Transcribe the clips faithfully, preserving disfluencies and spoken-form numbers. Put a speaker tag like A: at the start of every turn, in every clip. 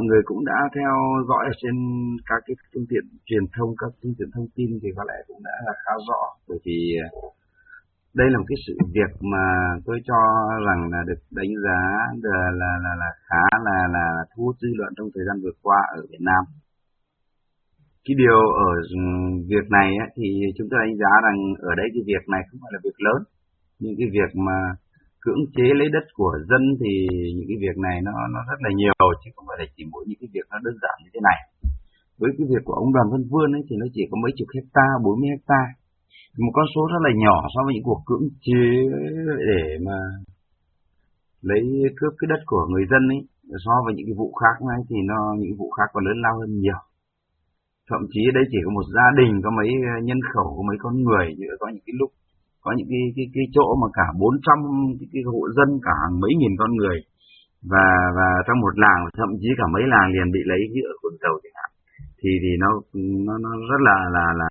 A: mọi người cũng đã theo dõi ở trên các cái phương tiện truyền thông, các phương tiện thông tin thì có lẽ cũng đã là khá rõ, bởi vì đây là một cái sự việc mà tôi cho rằng là được đánh giá là là là, là khá là là thu hút dư luận trong thời gian vừa qua ở Việt Nam. Cái điều ở việc này ấy, thì chúng tôi đánh giá rằng ở đây cái việc này không phải là việc lớn, nhưng cái việc mà cưỡng chế lấy đất của dân thì những cái việc này nó nó rất là nhiều, chứ không phải là chỉ mỗi những cái việc nó đơn giản như thế này. Với cái việc của ông Đoàn Văn Vươn ấy thì nó chỉ có mấy chục hecta, bốn mươi hecta, một con số rất là nhỏ so với những cuộc cưỡng chế để mà lấy cướp cái đất của người dân ấy. So với những cái vụ khác này thì nó những vụ khác còn lớn lao hơn nhiều. Thậm chí đây chỉ có một gia đình có mấy nhân khẩu, có mấy con người, có những cái lúc có những cái cái cái chỗ mà cả bốn trăm cái, cái hộ dân, cả hàng mấy nghìn con người, và và trong một làng thậm chí cả mấy làng liền bị lấy giữa con tàu chẳng hạn, thì thì nó nó nó rất là là là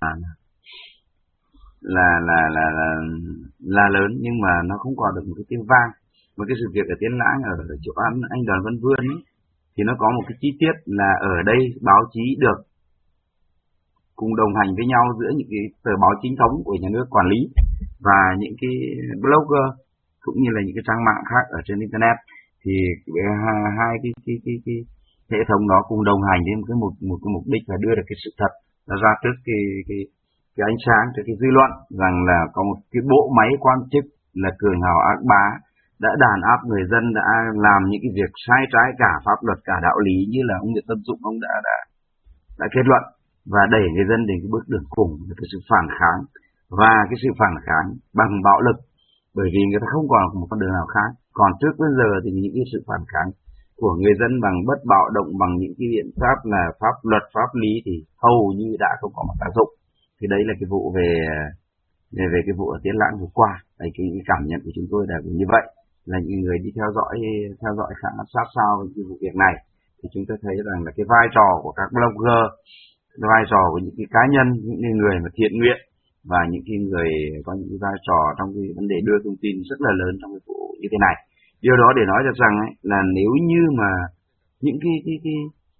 A: là là là là là lớn, nhưng mà nó không còn được một cái tiếng vang. Một cái sự việc ở Tiên Lãng ở chỗ anh anh Đoàn Văn Vươn ấy, thì nó có một cái chi tiết là ở đây báo chí được cùng đồng hành với nhau giữa những cái tờ báo chính thống của nhà nước quản lý và những cái blogger cũng như là những cái trang mạng khác ở trên internet, thì hai cái cái cái, cái hệ thống đó cùng đồng hành đến một cái một một cái mục đích là đưa được cái sự thật ra trước cái cái cái ánh sáng, trước cái dư luận, rằng là có một cái bộ máy quan chức là cường hào ác bá đã đàn áp người dân, đã làm những cái việc sai trái cả pháp luật cả đạo lý, như là ông Nguyễn Tân Dũng ông đã đã đã kết luận, và đẩy người dân đến cái bước đường cùng là cái sự phản kháng, và cái sự phản kháng bằng bạo lực, bởi vì người ta không còn một con đường nào khác. Còn trước bây giờ thì những cái sự phản kháng của người dân bằng bất bạo động, bằng những cái biện pháp là pháp luật pháp lý thì hầu như đã không có một tác dụng. Thì đấy là cái vụ về về về cái vụ ở Tiên Lãng vừa qua. Đấy, cái, cái cảm nhận của chúng tôi là như vậy, là những người đi theo dõi theo dõi khá sát sao với cái vụ việc này, thì chúng tôi thấy rằng là cái vai trò của các blogger, vai trò của những cái cá nhân, những người mà thiện nguyện, và những cái người có những cái vai trò trong cái vấn đề đưa thông tin rất là lớn trong cái vụ như thế này. Điều đó để nói được rằng ấy, là nếu như mà những cái cái cái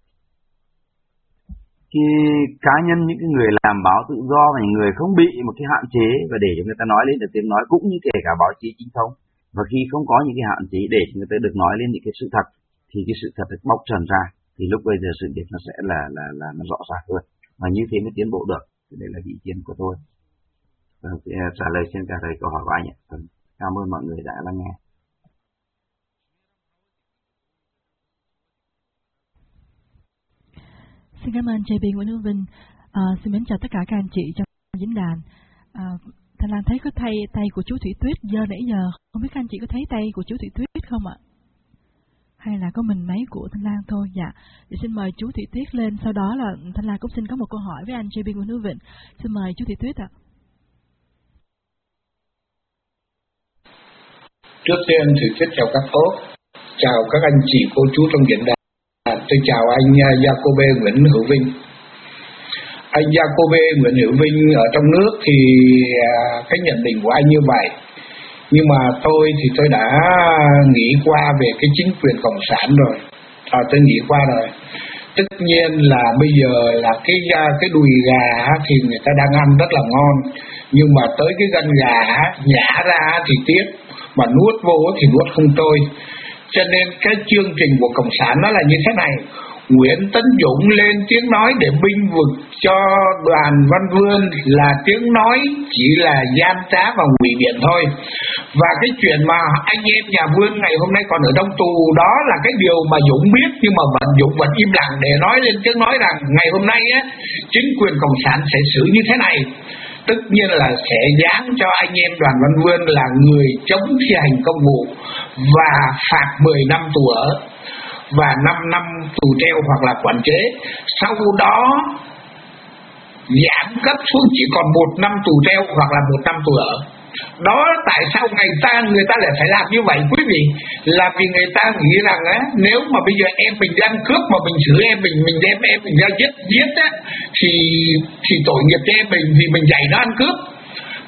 A: cái cá nhân, những cái người làm báo tự do và những người không bị một cái hạn chế và để cho người ta nói lên được tiếng nói, cũng như kể cả báo chí chính thống, và khi không có những cái hạn chế để cho người ta được nói lên những cái sự thật, thì cái sự thật được bóc trần ra, thì lúc bây giờ sự việc nó sẽ là là là nó rõ ràng hơn, và như thế mới tiến bộ được. Thì đây là ý kiến của tôi. Vâng, trả lời xin trả lời câu hỏi của anh ạ. Cảm ơn mọi người đã lắng nghe.
B: Xin cảm ơn J B Nguyễn Hữu Vinh. À, xin mến chào tất cả các anh chị trong diễn đàn. À, Thanh Lan thấy có tay tay của chú Thủy Tuyết giờ nãy giờ, không biết các anh chị có thấy tay của chú Thủy Tuyết không ạ? Hay là có mình máy của Thanh Lan thôi? Dạ. Thì xin mời chú Thủy Tuyết lên. Sau đó là Thanh Lan cũng xin có một câu hỏi với anh J B Nguyễn Hữu Vinh. Xin mời chú Thủy Tuyết ạ.
C: Trước tiên thì rất chào các cô, chào các anh chị cô chú trong diễn đàn. Tôi chào anh Jacobe Nguyễn Hữu Vinh. Anh Jacobe Nguyễn Hữu Vinh ở trong nước thì cái nhận định của anh như vậy, nhưng mà tôi thì tôi đã nghĩ qua về cái chính quyền cộng sản rồi. À, tôi nghĩ qua rồi. Tất nhiên là bây giờ là cái cái đùi gà thì người ta đang ăn rất là ngon, nhưng mà tới cái gân gà nhả ra thì tiếc, mà nuốt vô thì nuốt không trôi. Cho nên cái chương trình của cộng sản nó là như thế này: Nguyễn Tấn Dũng lên tiếng nói để binh vực cho Đoàn Văn Vươn là tiếng nói chỉ là gian trá và ngụy biện thôi. Và cái chuyện mà anh em nhà Vươn ngày hôm nay còn ở trong tù, đó là cái điều mà Dũng biết, nhưng mà vẫn Dũng vẫn im lặng để nói lên tiếng nói rằng ngày hôm nay á, chính quyền cộng sản sẽ xử như thế này. Tất nhiên là sẽ giáng cho anh em Đoàn Văn Vươn là người chống thi hành công vụ và phạt mười năm tù ở và năm năm tù treo hoặc là quản chế. Sau đó giảm cấp xuống chỉ còn một năm tù treo hoặc là một năm tù ở. Đó tại sao người ta người ta lại phải làm như vậy quý vị? Là vì người ta nghĩ rằng á, nếu mà bây giờ em mình ăn cướp mà mình xử em mình mình đem em mình ra giết giết á, thì thì tội nghiệp cho em mình vì mình dạy nó ăn cướp.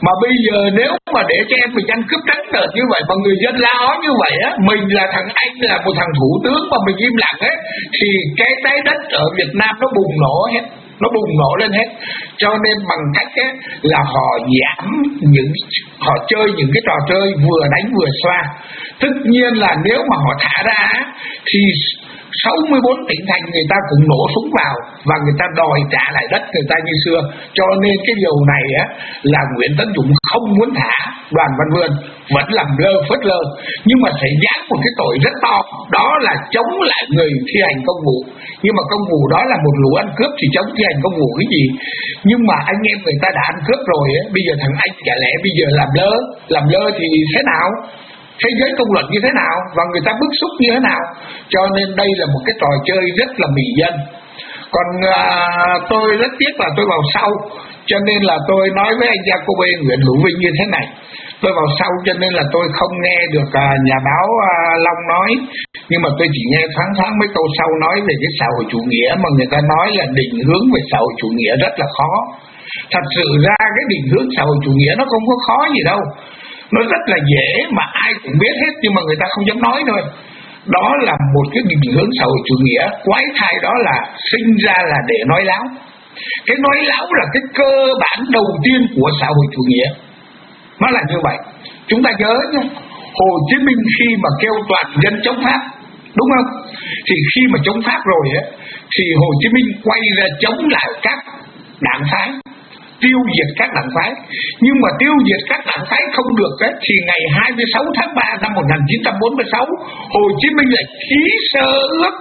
C: Mà bây giờ nếu mà để cho em mình ăn cướp trắng đợt như vậy mà người dân la ó như vậy á, mình là thằng Anh là một thằng thủ tướng mà mình im lặng ấy, thì cái trái đất ở Việt Nam nó bùng nổ hết, nó bùng nổ lên hết. Cho nên bằng cách ấy, là họ giảm những họ chơi những cái trò chơi vừa đánh vừa xoa. Tất nhiên là nếu mà họ thả ra thì sáu mươi bốn tỉnh thành người ta cũng nổ súng vào và người ta đòi trả lại đất người ta như xưa. Cho nên cái điều này á là Nguyễn Tấn Dũng không muốn thả Đoàn Văn Vươn, vẫn làm lơ phớt lơ, nhưng mà sẽ dán một cái tội rất to, đó là chống lại người thi hành công vụ. Nhưng mà công vụ đó là một lũ ăn cướp thì chống thi hành công vụ cái gì? Nhưng mà anh em người ta đã ăn cướp rồi á, bây giờ thằng Anh chả lẽ bây giờ làm lơ, làm lơ thì thế nào? Thế giới công luận như thế nào và người ta bức xúc như thế nào? Cho nên đây là một cái trò chơi rất là mỉ dân. Còn à, tôi rất tiếc là tôi vào sau, cho nên là tôi nói với anh Jacobe Nguyễn Hữu Vinh như thế này. Tôi vào sau cho nên là tôi không nghe được à, nhà báo à, Long nói, nhưng mà tôi chỉ nghe thoáng thoáng mấy câu sau nói về cái xã hội chủ nghĩa, mà người ta nói là định hướng về xã hội chủ nghĩa rất là khó. Thật sự ra cái định hướng xã hội chủ nghĩa nó không có khó gì đâu, nó rất là dễ mà ai cũng biết hết, nhưng mà người ta không dám nói thôi. Đó là một cái định hướng xã hội chủ nghĩa quái thai, đó là sinh ra là để nói láo. Cái nói láo là cái cơ bản đầu tiên của xã hội chủ nghĩa, nó là như vậy. Chúng ta nhớ nhé, Hồ Chí Minh khi mà kêu toàn dân chống Pháp, đúng không? Thì khi mà chống Pháp rồi á, thì Hồ Chí Minh quay ra chống lại các đảng phái, tiêu diệt các đảng phái. Nhưng mà tiêu diệt các đảng phái không được ấy, thì ngày hai mươi sáu tháng ba năm một nghìn chín trăm bốn mươi sáu, Hồ Chí Minh lại ký sơ ước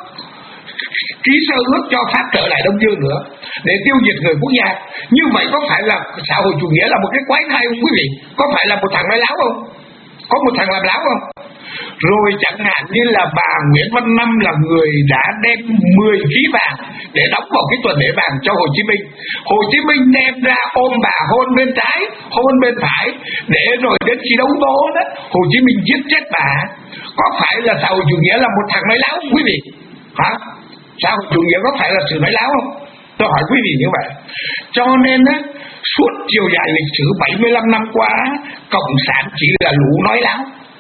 C: ký sơ ước cho Pháp trở lại Đông Dương nữa để tiêu diệt người quốc gia. Như vậy có phải là xã hội chủ nghĩa là một cái quái thai không quý vị? Có phải là một thằng nói láo không? Có một thằng làm láo không? Rồi chẳng hạn như là bà Nguyễn Văn Năm là người đã đem mười ký vàng để đóng vào cái tuần lễ vàng cho Hồ Chí Minh. Hồ Chí Minh đem ra ôm bà hôn bên trái, hôn bên phải, để rồi đến khi đấu tố đó, Hồ Chí Minh giết chết bà. Có phải là xã hội chủ nghĩa là một thằng nói láo quý vị? Hả? Xã hội chủ nghĩa có phải là sự nói láo không? Tôi hỏi quý vị như vậy. Cho nên á, suốt chiều dài lịch sử bảy mươi lăm năm qua, Cộng sản chỉ là lũ nói láo.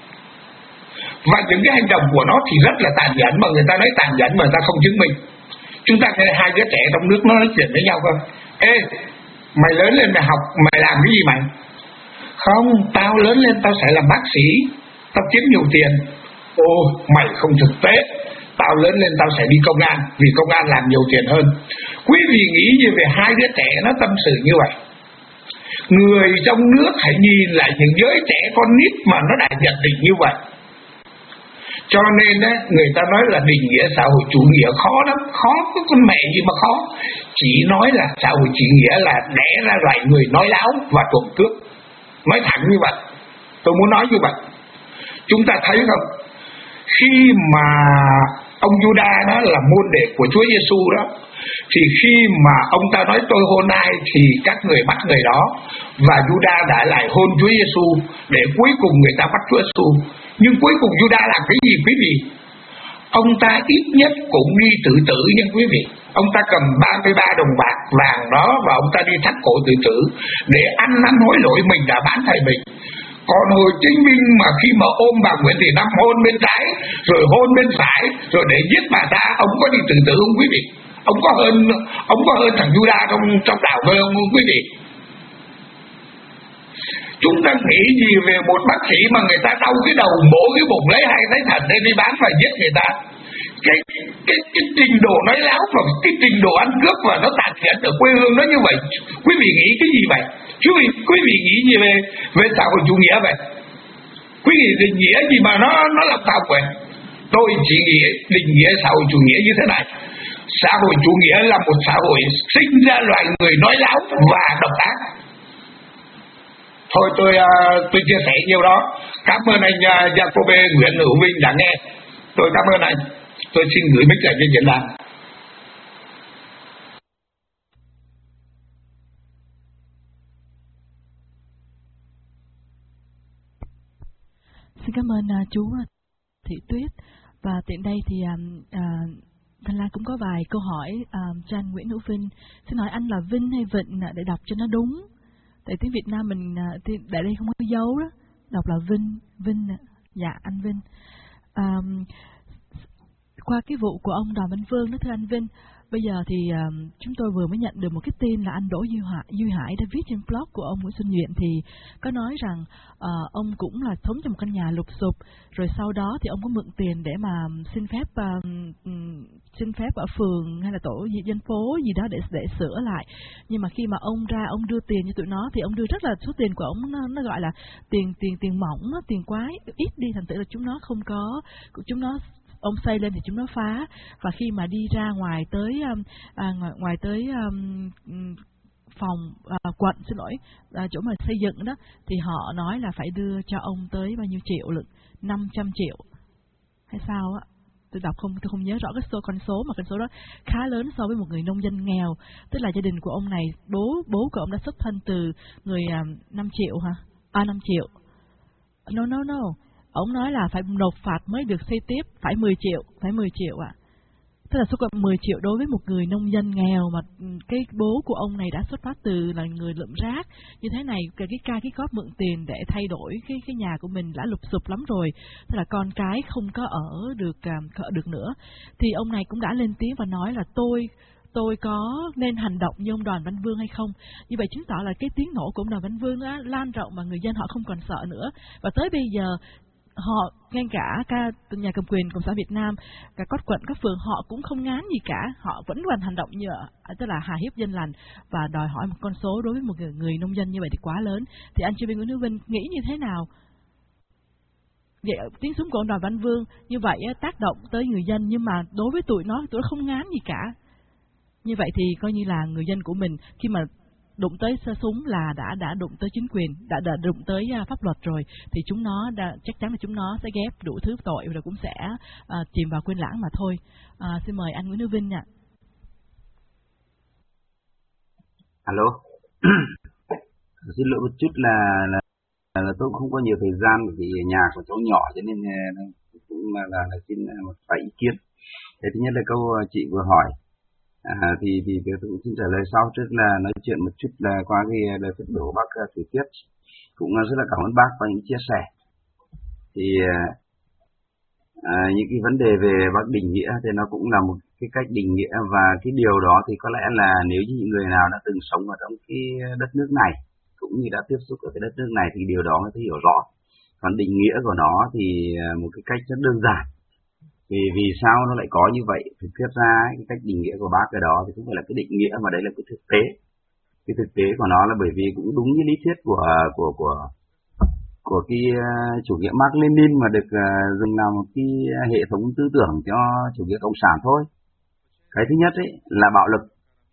C: Và những cái hành động của nó thì rất là tàn nhẫn, mà người ta nói tàn nhẫn mà người ta không chứng minh. Chúng ta nghe hai đứa trẻ trong nước nó nói chuyện với nhau không? Ê, mày lớn lên mày học, mày làm cái gì mày? Không, tao lớn lên tao sẽ làm bác sĩ, tao kiếm nhiều tiền. Ô, mày không thực tế. Tao lớn lên tao sẽ đi công an, vì công an làm nhiều tiền hơn. Quý vị nghĩ gì về hai đứa trẻ nó tâm sự như vậy? Người trong nước hãy nhìn lại những giới trẻ con nít mà nó đã nhận định như vậy. Cho nên á, người ta nói là định nghĩa xã hội chủ nghĩa khó lắm. Khó có con mẹ gì mà khó. Chỉ nói là xã hội chủ nghĩa là đẻ ra loại người nói láo và trộm cướp. Nói thẳng như vậy. Tôi muốn nói như vậy. Chúng ta thấy không? Khi mà ông Judas đó là môn đệ của Chúa Giêsu đó, thì khi mà ông ta nói tôi hôn ai thì các người bắt người đó, và Judas đã lại hôn Chúa Giêsu để cuối cùng người ta bắt Chúa Giêsu. Nhưng cuối cùng Judas làm cái gì quý vị? Ông ta ít nhất cũng đi tự tử nha quý vị. Ông ta cầm ba mươi ba đồng bạc vàng đó và ông ta đi thắt cổ tự tử để ăn năn hối lỗi mình đã bán thầy mình. Còn Hồ Chí Minh mà khi mà ôm bà Nguyễn Thị Năm hôn bên trái rồi hôn bên phải rồi để giết bà ta, ông có đi tự tử không quý vị? Ông có hơn ông có hơn thằng Judas trong trong đạo tôi không quý vị? Chúng ta nghĩ gì về một bác sĩ mà người ta đau cái đầu mổ cái bụng lấy hai cái thận để đi bán và giết người ta? Cái cái cái trình độ nói láo và cái trình độ ăn cướp và nó tàn nhẫn ở quê hương nó như vậy. Quý vị nghĩ cái gì vậy? Quý vị quý vị nghĩ gì về về xã hội chủ nghĩa vậy? Quý vị định nghĩa gì mà nó nó làm sao vậy? Tôi chỉ nghĩ định nghĩa xã hội chủ nghĩa như thế này. Xã hội chủ nghĩa là một xã hội sinh ra loại người nói láo và độc ác. Thôi tôi tôi chia sẻ nhiều đó. Cảm ơn anh Jacobe Nguyễn Hữu Vinh đã nghe. Tôi cảm ơn anh. Tôi xin gửi mic lại cho diễn đàn.
B: Xin cảm ơn uh, chú Thị Tuyết. Và tiện đây thì uh, uh, Thanh Lan cũng có vài câu hỏi uh, cho anh Nguyễn Hữu Vinh. Xin hỏi anh là Vinh hay Vịnh để đọc cho nó đúng. Tại tiếng Việt Nam mình tại đây không có dấu đó, đọc là Vinh, Vinh, dạ anh Vinh. À, qua cái vụ của ông Đoàn Văn Vương đó thưa anh Vinh, bây giờ thì uh, chúng tôi vừa mới nhận được một cái tin là anh Đỗ Duy Hải, Duy Hải đã viết trên blog của ông Nguyễn Xuân Nhuyễn thì có nói rằng uh, ông cũng là sống trong một căn nhà lụp xụp, rồi sau đó thì ông có mượn tiền để mà xin phép uh, um, xin phép ở phường hay là tổ dân phố gì đó để để sửa lại. Nhưng mà khi mà ông ra ông đưa tiền cho tụi nó thì ông đưa rất là số tiền của ông nó, nó gọi là tiền tiền tiền mỏng, tiền quái ít đi, thành thử là chúng nó không có, chúng nó ông xây lên thì chúng nó phá, và khi mà đi ra ngoài tới um, à, ngoài, ngoài tới um, phòng à, quận xin lỗi à, chỗ mà xây dựng đó thì họ nói là phải đưa cho ông tới bao nhiêu triệu lượng, năm trăm triệu hay sao á, tôi đọc không tôi không nhớ rõ cái số con số, mà con số đó khá lớn so với một người nông dân nghèo, tức là gia đình của ông này bố bố của ông đã xuất thân từ người um, năm triệu hả à năm triệu no no no ông nói là phải nộp phạt mới được xây tiếp, phải mười triệu, phải mười triệu ạ. À. Tức là số còn mười triệu đối với một người nông dân nghèo mà cái bố của ông này đã xuất phát từ là người lượm rác như thế này, cái cái ca cái góp mượn tiền để thay đổi cái cái nhà của mình đã lụp xụp lắm rồi, tức là con cái không có ở được ở được nữa, thì ông này cũng đã lên tiếng và nói là tôi tôi có nên hành động như ông Đoàn Văn Vương hay không. Như vậy chứng tỏ là cái tiếng nổ của ông Đoàn Văn Vương đã lan rộng mà người dân họ không còn sợ nữa, và tới bây giờ họ ngay cả ca nhà cầm quyền Cộng sản Việt Nam, cả các quận các phường họ cũng không ngán gì cả, họ vẫn còn hành động như tức là hà hiếp dân lành và đòi hỏi một con số đối với một người, người nông dân như vậy thì quá lớn. Thì anh Chuyên viên Nguyễn Hữu Vinh nghĩ như thế nào? Vậy tiếng súng của ông Đoàn Văn Vương như vậy tác động tới người dân, nhưng mà đối với tụi nó tụi nó không ngán gì cả. Như vậy thì coi như là người dân của mình khi mà đụng tới sơ súng là đã đã đụng tới chính quyền, đã, đã đụng tới uh, pháp luật rồi, thì chúng nó đã, chắc chắn là chúng nó sẽ ghép đủ thứ tội rồi cũng sẽ uh, chìm vào quên lãng mà thôi. Uh, xin mời anh Nguyễn Hữu Vinh ạ.
A: Alo. Xin lỗi một chút là, là là tôi cũng không có nhiều thời gian vì nhà của cháu nhỏ cho nên cũng là, là, là xin một vài ý kiến. Thế thứ nhất là câu chị vừa hỏi. À, thì thì tôi cũng xin trả lời sau, trước là nói chuyện một chút là qua cái lời phát biểu của bác Thủy Tuyết, cũng rất là cảm ơn bác và những chia sẻ. Thì à, những cái vấn đề về bác định nghĩa thì nó cũng là một cái cách định nghĩa, và cái điều đó thì có lẽ là nếu như những người nào đã từng sống ở trong cái đất nước này cũng như đã tiếp xúc ở cái đất nước này thì điều đó mới hiểu rõ. Còn định nghĩa của nó thì một cái cách rất đơn giản. Vì vì sao nó lại có như vậy? Thực chất ra cái cách định nghĩa của bác cái đó thì không phải là cái định nghĩa mà đấy là cái thực tế. Cái thực tế của nó là bởi vì cũng đúng như lý thuyết của của của của cái chủ nghĩa Mác Lênin mà được dùng làm một cái hệ thống tư tưởng cho chủ nghĩa cộng sản thôi. Cái thứ nhất ấy là bạo lực,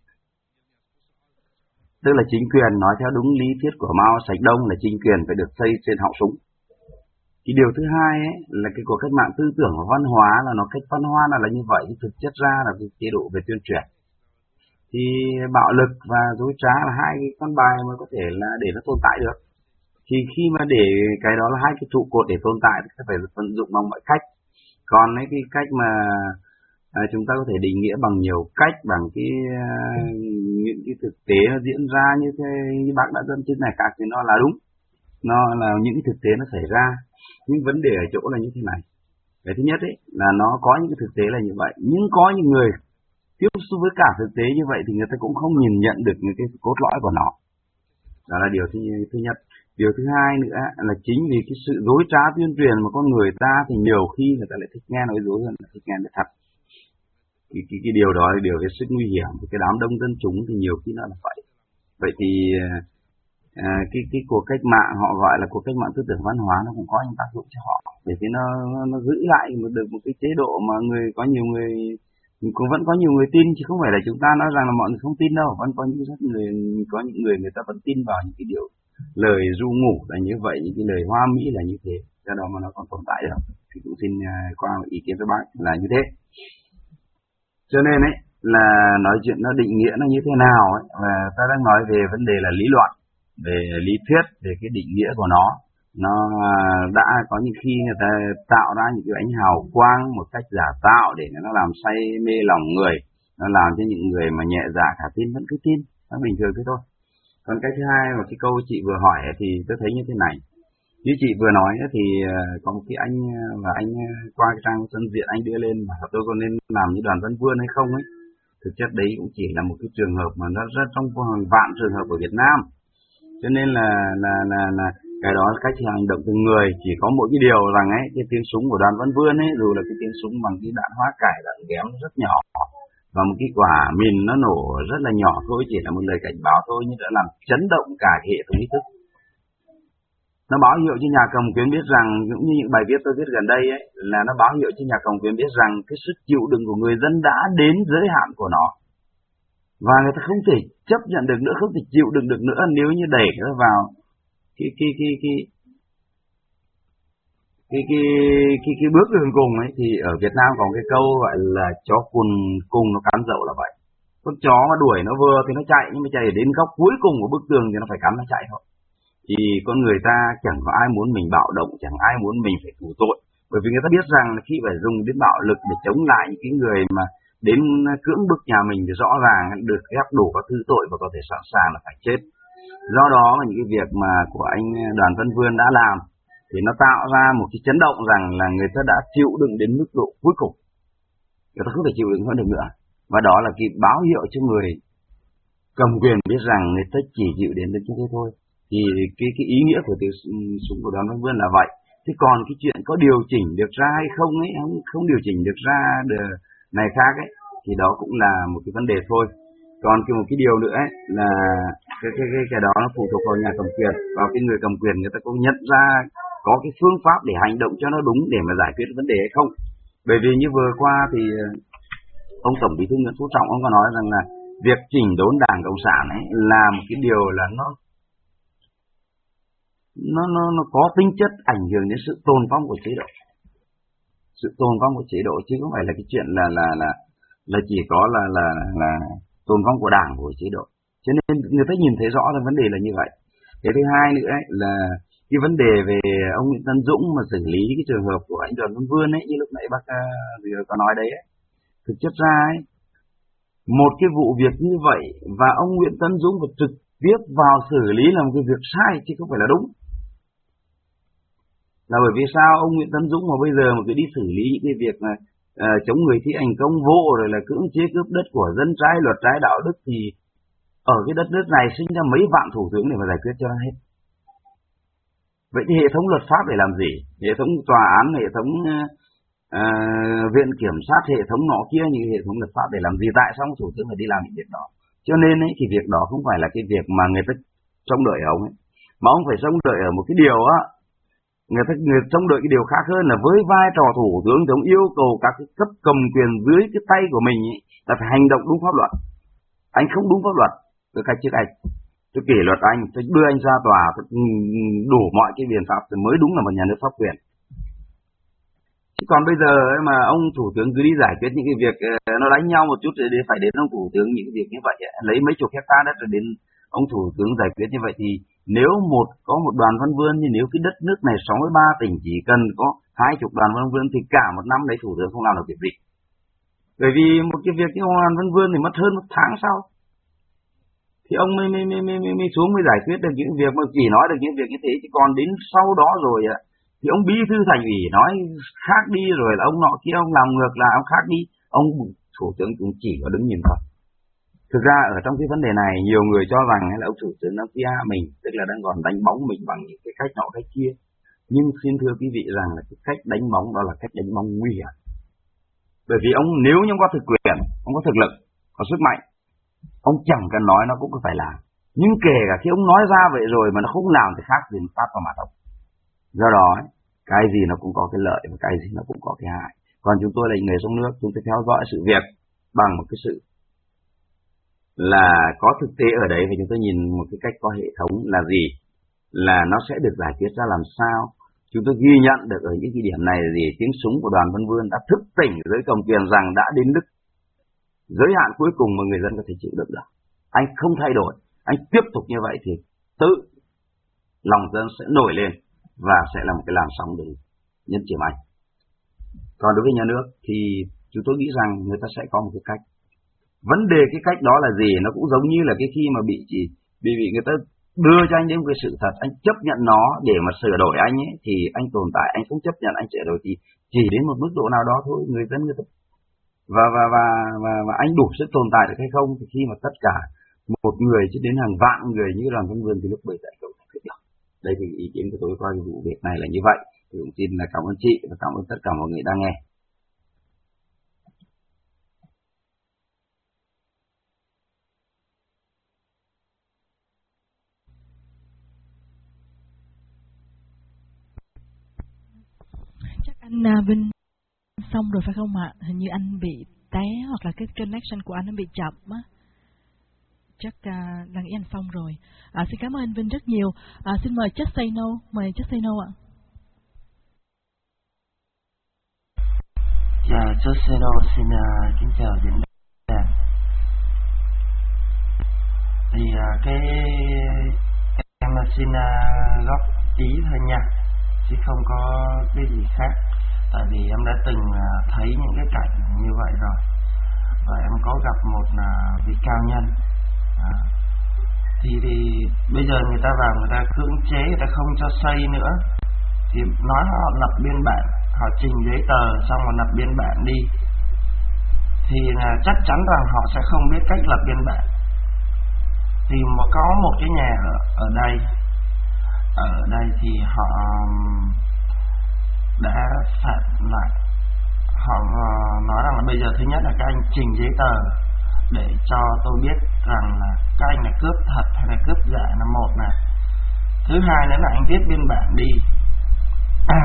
A: tức là chính quyền, nói theo đúng lý thuyết của Mao Trạch Đông là chính quyền phải được xây trên họng súng. Cái điều thứ hai ấy, là cái cuộc cách mạng tư tưởng và văn hóa là nó cách văn hóa là, là như vậy, thực chất ra là cái chế độ về tuyên truyền. Thì bạo lực và dối trá là hai cái con bài mà có thể là để nó tồn tại được. Thì khi mà để cái đó là hai cái trụ cột để tồn tại thì phải vận dụng bằng mọi cách. Còn ấy, cái cách mà à, chúng ta có thể định nghĩa bằng nhiều cách, bằng cái uh, những cái thực tế nó diễn ra như thế như bác đã dẫn chứng này khác thì nó là đúng. Nó là những cái thực tế nó xảy ra. Nhưng vấn đề ở chỗ là như thế này. Cái thứ nhất ấy là nó có những cái thực tế là như vậy, nhưng có những người tiếp xúc với cả thực tế như vậy thì người ta cũng không nhìn nhận được những cái cốt lõi của nó. Đó là điều thứ, thứ nhất. Điều thứ hai nữa là chính vì cái sự dối trá tuyên truyền mà con người ta thì nhiều khi người ta lại thích nghe nói dối hơn là thích nghe nói thật. Cái, cái, cái điều đó là điều cái sức nguy hiểm của cái đám đông dân chúng thì nhiều khi nó là vậy. Vậy thì À, cái cái cuộc cách mạng họ gọi là cuộc cách mạng tư tưởng văn hóa nó cũng có những tác dụng cho họ để thế nó nó giữ lại được một cái chế độ mà người có nhiều người cũng vẫn có nhiều người tin, chứ không phải là chúng ta nói rằng là mọi người không tin đâu, vẫn có những rất người có những người người ta vẫn tin vào những cái điều lời ru ngủ là như vậy, những cái lời hoa mỹ là như thế, do đó mà nó còn tồn tại được. Thì cũng xin qua ý kiến với bác là như thế. Cho nên ấy là nói chuyện nó định nghĩa nó như thế nào ấy, và ta đang nói về vấn đề là lý luận, về lý thuyết, về cái định nghĩa của nó. Nó đã có những khi người ta tạo ra những cái ánh hào quang một cách giả tạo để nó làm say mê lòng người, nó làm cho những người mà nhẹ dạ cả tin vẫn cứ tin, nó bình thường thế thôi. Còn cái thứ hai mà cái câu chị vừa hỏi thì tôi thấy như thế này. Như chị vừa nói thì có một cái anh và anh qua cái trang Dân Diện anh đưa lên mà tôi có nên làm như Đoàn Văn Vươn hay không ấy. Thực chất đấy cũng chỉ là một cái trường hợp mà nó rất trong hàng vạn trường hợp ở Việt Nam. Cho nên là là là là cái đó là cách hành động từng người. Chỉ có mỗi cái điều rằng ấy, cái tiếng súng của Đoàn Văn Vươn ấy, dù là cái tiếng súng bằng cái đạn hóa cải, đạn ghém rất nhỏ, và một cái quả mìn nó nổ rất là nhỏ thôi, chỉ là một lời cảnh báo thôi, nhưng đã làm chấn động cả hệ thống ý thức. Nó báo hiệu cho nhà cầm quyền biết rằng, cũng như những bài viết tôi viết gần đây ấy, là nó báo hiệu cho nhà cầm quyền biết rằng cái sức chịu đựng của người dân đã đến giới hạn của nó. Và người ta không thể chấp nhận được nữa, không thể chịu đựng được nữa nếu như đẩy nó vào cái cái cái cái cái cái cái, cái bước đường cùng ấy. Thì ở Việt Nam có cái câu gọi là chó cùng cùng nó cắn dậu là vậy. Con chó mà đuổi nó vừa thì nó chạy, nhưng mà chạy đến góc cuối cùng của bức tường thì nó phải cắn nó chạy thôi. Thì con người ta chẳng có ai muốn mình bạo động, chẳng ai muốn mình phải thủ tội, bởi vì người ta biết rằng là khi phải dùng đến bạo lực để chống lại những cái người mà đến cưỡng bức nhà mình thì rõ ràng được ép đủ các thứ tội và có thể sẵn sàng là phải chết. Do đó những cái việc mà của anh Đoàn Văn Vươn đã làm thì nó tạo ra một cái chấn động rằng là người ta đã chịu đựng đến mức độ cuối cùng, người ta không thể chịu đựng hơn được nữa, và đó là cái báo hiệu cho người cầm quyền biết rằng người ta chỉ chịu đến được như thế thôi. Thì cái cái ý nghĩa của tiếng súng của Đoàn Văn Vươn là vậy. Thế còn cái chuyện có điều chỉnh được ra hay không ấy, không, không điều chỉnh được ra được này khác ấy, thì đó cũng là một cái vấn đề thôi. Còn cái một cái điều nữa ấy, là cái cái cái cái đó nó phụ thuộc vào nhà cầm quyền, vào cái người cầm quyền người ta có nhận ra có cái phương pháp để hành động cho nó đúng để mà giải quyết vấn đề hay không. Bởi vì như vừa qua thì ông Tổng Bí thư Nguyễn Phú Trọng ông có nói rằng là việc chỉnh đốn Đảng Cộng sản ấy là một cái điều là nó nó nó nó có tính chất ảnh hưởng đến sự tồn vong của chế độ, sự tồn vong của chế độ, chứ không phải là cái chuyện là là là là chỉ có là là là tồn vong của Đảng, của chế độ. Cho nên người ta nhìn thấy rõ là vấn đề là như vậy. Cái thứ hai nữa ấy, là cái vấn đề về ông Nguyễn Tấn Dũng mà xử lý cái trường hợp của anh Đoàn Văn Vươn ấy, như lúc nãy bác vừa có nói đấy ấy. Thực chất ra ấy, một cái vụ việc như vậy và ông Nguyễn Tấn Dũng phải trực tiếp vào xử lý là một cái việc sai chứ không phải là đúng. Là bởi vì sao ông Nguyễn Tấn Dũng mà bây giờ mà cứ đi xử lý những cái việc mà uh, chống người thi hành công vụ rồi là cưỡng chế cướp đất của dân trái luật trái đạo đức, thì ở cái đất nước này sinh ra mấy vạn thủ tướng để mà giải quyết cho nó hết. Vậy thì hệ thống luật pháp để làm gì? Hệ thống tòa án, hệ thống uh, viện kiểm sát, hệ thống nọ kia, như hệ thống luật pháp để làm gì? Tại sao thủ tướng phải đi làm những việc đó? Cho nên ấy, thì việc đó không phải là cái việc mà người ta trông đợi ở ông ấy, mà ông phải trông đợi ở một cái điều á, người ta người trông đợi cái điều khác hơn là với vai trò thủ tướng thì ông yêu cầu các cái cấp cầm quyền dưới cái tay của mình ấy, là phải hành động đúng pháp luật. Anh không đúng pháp luật, tôi cách trước anh, tôi kỷ luật anh, tôi đưa anh ra tòa, tôi đủ mọi cái biện pháp thì mới đúng là một nhà nước pháp quyền. Chứ còn bây giờ mà ông thủ tướng cứ đi giải quyết những cái việc nó đánh nhau một chút để phải đến ông thủ tướng những cái việc như vậy, lấy mấy chục hectare đất rồi đến ông thủ tướng giải quyết như vậy, thì nếu một có một Đoàn Văn Vươn, thì nếu cái đất nước này sáu mươi ba tỉnh chỉ cần có hai chục Đoàn Văn Vươn thì cả một năm đấy thủ tướng không làm được việc gì. Bởi vì một cái việc như Đoàn Văn Vươn thì mất hơn một tháng sau thì ông mới, mới, mới, mới, mới xuống mới giải quyết được những việc mà chỉ nói được những việc như thế, chứ còn đến sau đó rồi ạ thì ông bí thư thành ủy nói khác đi, rồi là ông nọ kia ông làm ngược lại ông khác đi, ông thủ tướng cũng chỉ có đứng nhìn thôi. Thực ra ở trong cái vấn đề này nhiều người cho rằng là ông thủ tướng đang pê e mình, tức là đang còn đánh bóng mình bằng những cái cách nọ cách kia. Nhưng xin thưa quý vị rằng là cái cách đánh bóng đó là cách đánh bóng nguy hiểm. Bởi vì ông nếu như ông có thực quyền, ông có thực lực, có sức mạnh, ông chẳng cần nói nó cũng phải làm. Nhưng kể cả khi ông nói ra vậy rồi mà nó không làm thì khác gì phát vào mặt ông. Do đó cái gì nó cũng có cái lợi và cái gì nó cũng có cái hại. Còn chúng tôi là người trong nước, chúng tôi theo dõi sự việc bằng một cái sự là có thực tế ở đấy, và chúng tôi nhìn một cái cách có hệ thống là gì, là nó sẽ được giải quyết ra làm sao. Chúng tôi ghi nhận được ở những cái điểm này là gì, tiếng súng của Đoàn Văn Vươn đã thức tỉnh giới cầm quyền rằng đã đến lúc giới hạn cuối cùng mà người dân có thể chịu đựng được. Anh không thay đổi, anh tiếp tục như vậy thì tự lòng dân sẽ nổi lên và sẽ là một cái làn sóng để nhấn chìm anh. Còn đối với nhà nước thì chúng tôi nghĩ rằng người ta sẽ có một cái cách. Vấn đề cái cách đó là gì? Nó cũng giống như là cái khi mà bị chỉ Vì vì người ta đưa cho anh đến một cái sự thật, anh chấp nhận nó để mà sửa đổi anh ấy, thì anh tồn tại. Anh không chấp nhận anh sửa đổi thì chỉ đến một mức độ nào đó thôi, người dân người ta và và và và, và anh đủ sức tồn tại được hay không, thì khi mà tất cả một người cho đến hàng vạn người như Đoàn Văn Vươn thì lúc bấy giờ không thể được. Đây thì ý kiến của tôi qua cái vụ việc này là như vậy. Thì cũng xin là cảm ơn chị và cảm ơn tất cả mọi người đang nghe.
B: Chắc anh Vinh xong rồi phải không ạ? Hình như anh bị té hoặc là cái connection của anh nó bị chậm á. Chắc uh, lần ý anh xong rồi. À, xin cảm ơn anh Vinh rất nhiều. À, xin mời Just Say No, mời Just Say No ạ.
D: Dạ, Just Say No xin uh, kính chào diễn đàn. Thì uh, cái em xin uh, góp ý thôi nha, chứ không có cái gì khác. Tại vì em đã từng uh, thấy những cái cảnh như vậy rồi, và em có gặp một uh, vị cao nhân. À, thì thì bây giờ người ta vào người ta cưỡng chế, người ta không cho xây nữa, thì nói họ lập biên bản, họ trình giấy tờ xong rồi lập biên bản đi, thì là chắc chắn rằng họ sẽ không biết cách lập biên bản. Thì mà có một cái nhà ở, ở đây ở đây thì họ đã phạt lại. Họ nói rằng là bây giờ thứ nhất là các anh trình giấy tờ để cho tôi biết rằng là các anh là cướp thật hay là cướp giả là một này. Thứ hai nữa là anh viết biên bản đi. À,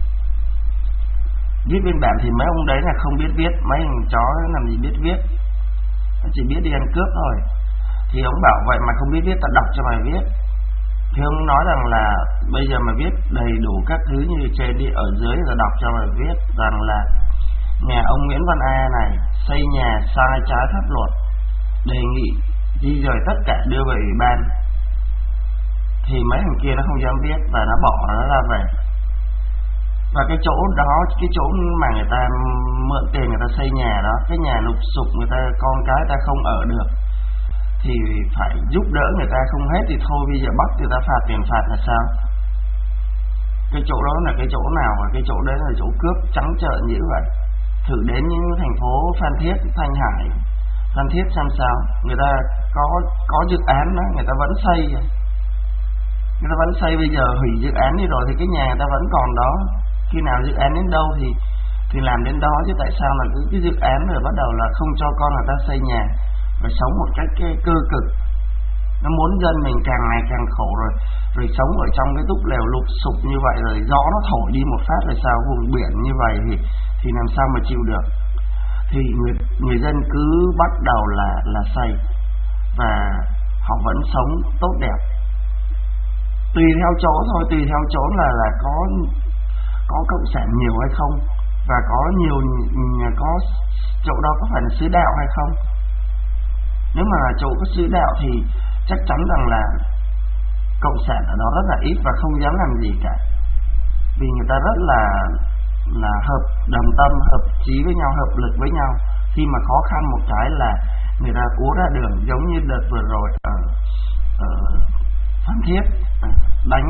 D: viết biên bản thì mấy ông đấy là không biết viết, mấy thằng chó làm gì biết viết, nó chỉ biết đi ăn cướp thôi. Thì ông bảo vậy mà không biết viết, ta đọc cho mày viết. Thì ông nói rằng là bây giờ mà viết đầy đủ các thứ như trên đi, ở dưới là đọc cho mày viết rằng là nhà ông Nguyễn Văn A này xây nhà sai trái pháp luật, đề nghị di dời tất cả đưa về ủy ban. Thì mấy thằng kia nó không dám viết và nó bỏ nó ra về. Và cái chỗ đó, cái chỗ mà người ta mượn tiền người ta xây nhà đó, cái nhà lụp sụp, người ta con cái người ta không ở được, thì phải giúp đỡ người ta, không hết thì thôi bây giờ bắt người ta phạt tiền phạt là sao? Cái chỗ đó là cái chỗ nào, và cái chỗ đấy là chỗ cướp trắng trợn như vậy. Thử đến những thành phố Phan Thiết, Thanh Hải, Phan Thiết xem sao, người ta có có dự án đó, người ta vẫn xây, người ta vẫn xây. Bây giờ hủy dự án đi rồi thì cái nhà người ta vẫn còn đó. Khi nào dự án đến đâu thì thì làm đến đó, chứ tại sao là cứ cái dự án rồi bắt đầu là không cho con người ta xây nhà, và sống một cách cái cơ cực. Nó muốn dân mình càng ngày càng khổ, rồi rồi sống ở trong cái túp lều lụp sụp như vậy, rồi gió nó thổi đi một phát rồi sao, vùng biển như vậy thì thì làm sao mà chịu được. Thì người người dân cứ bắt đầu là là xây, và họ vẫn sống tốt đẹp. Tùy theo chỗ thôi, tùy theo chỗ là là có có cộng sản nhiều hay không, và có nhiều có chỗ đó có phải là xứ đạo hay không. Nếu mà là chỗ có xứ đạo thì chắc chắn rằng là cộng sản ở đó rất là ít và không dám làm gì cả, vì người ta rất là là hợp đồng tâm, hợp chí với nhau, hợp lực với nhau. Khi mà khó khăn một cái là người ta cố ra đường, giống như đợt vừa rồi ở, ở Phan Thiết đánh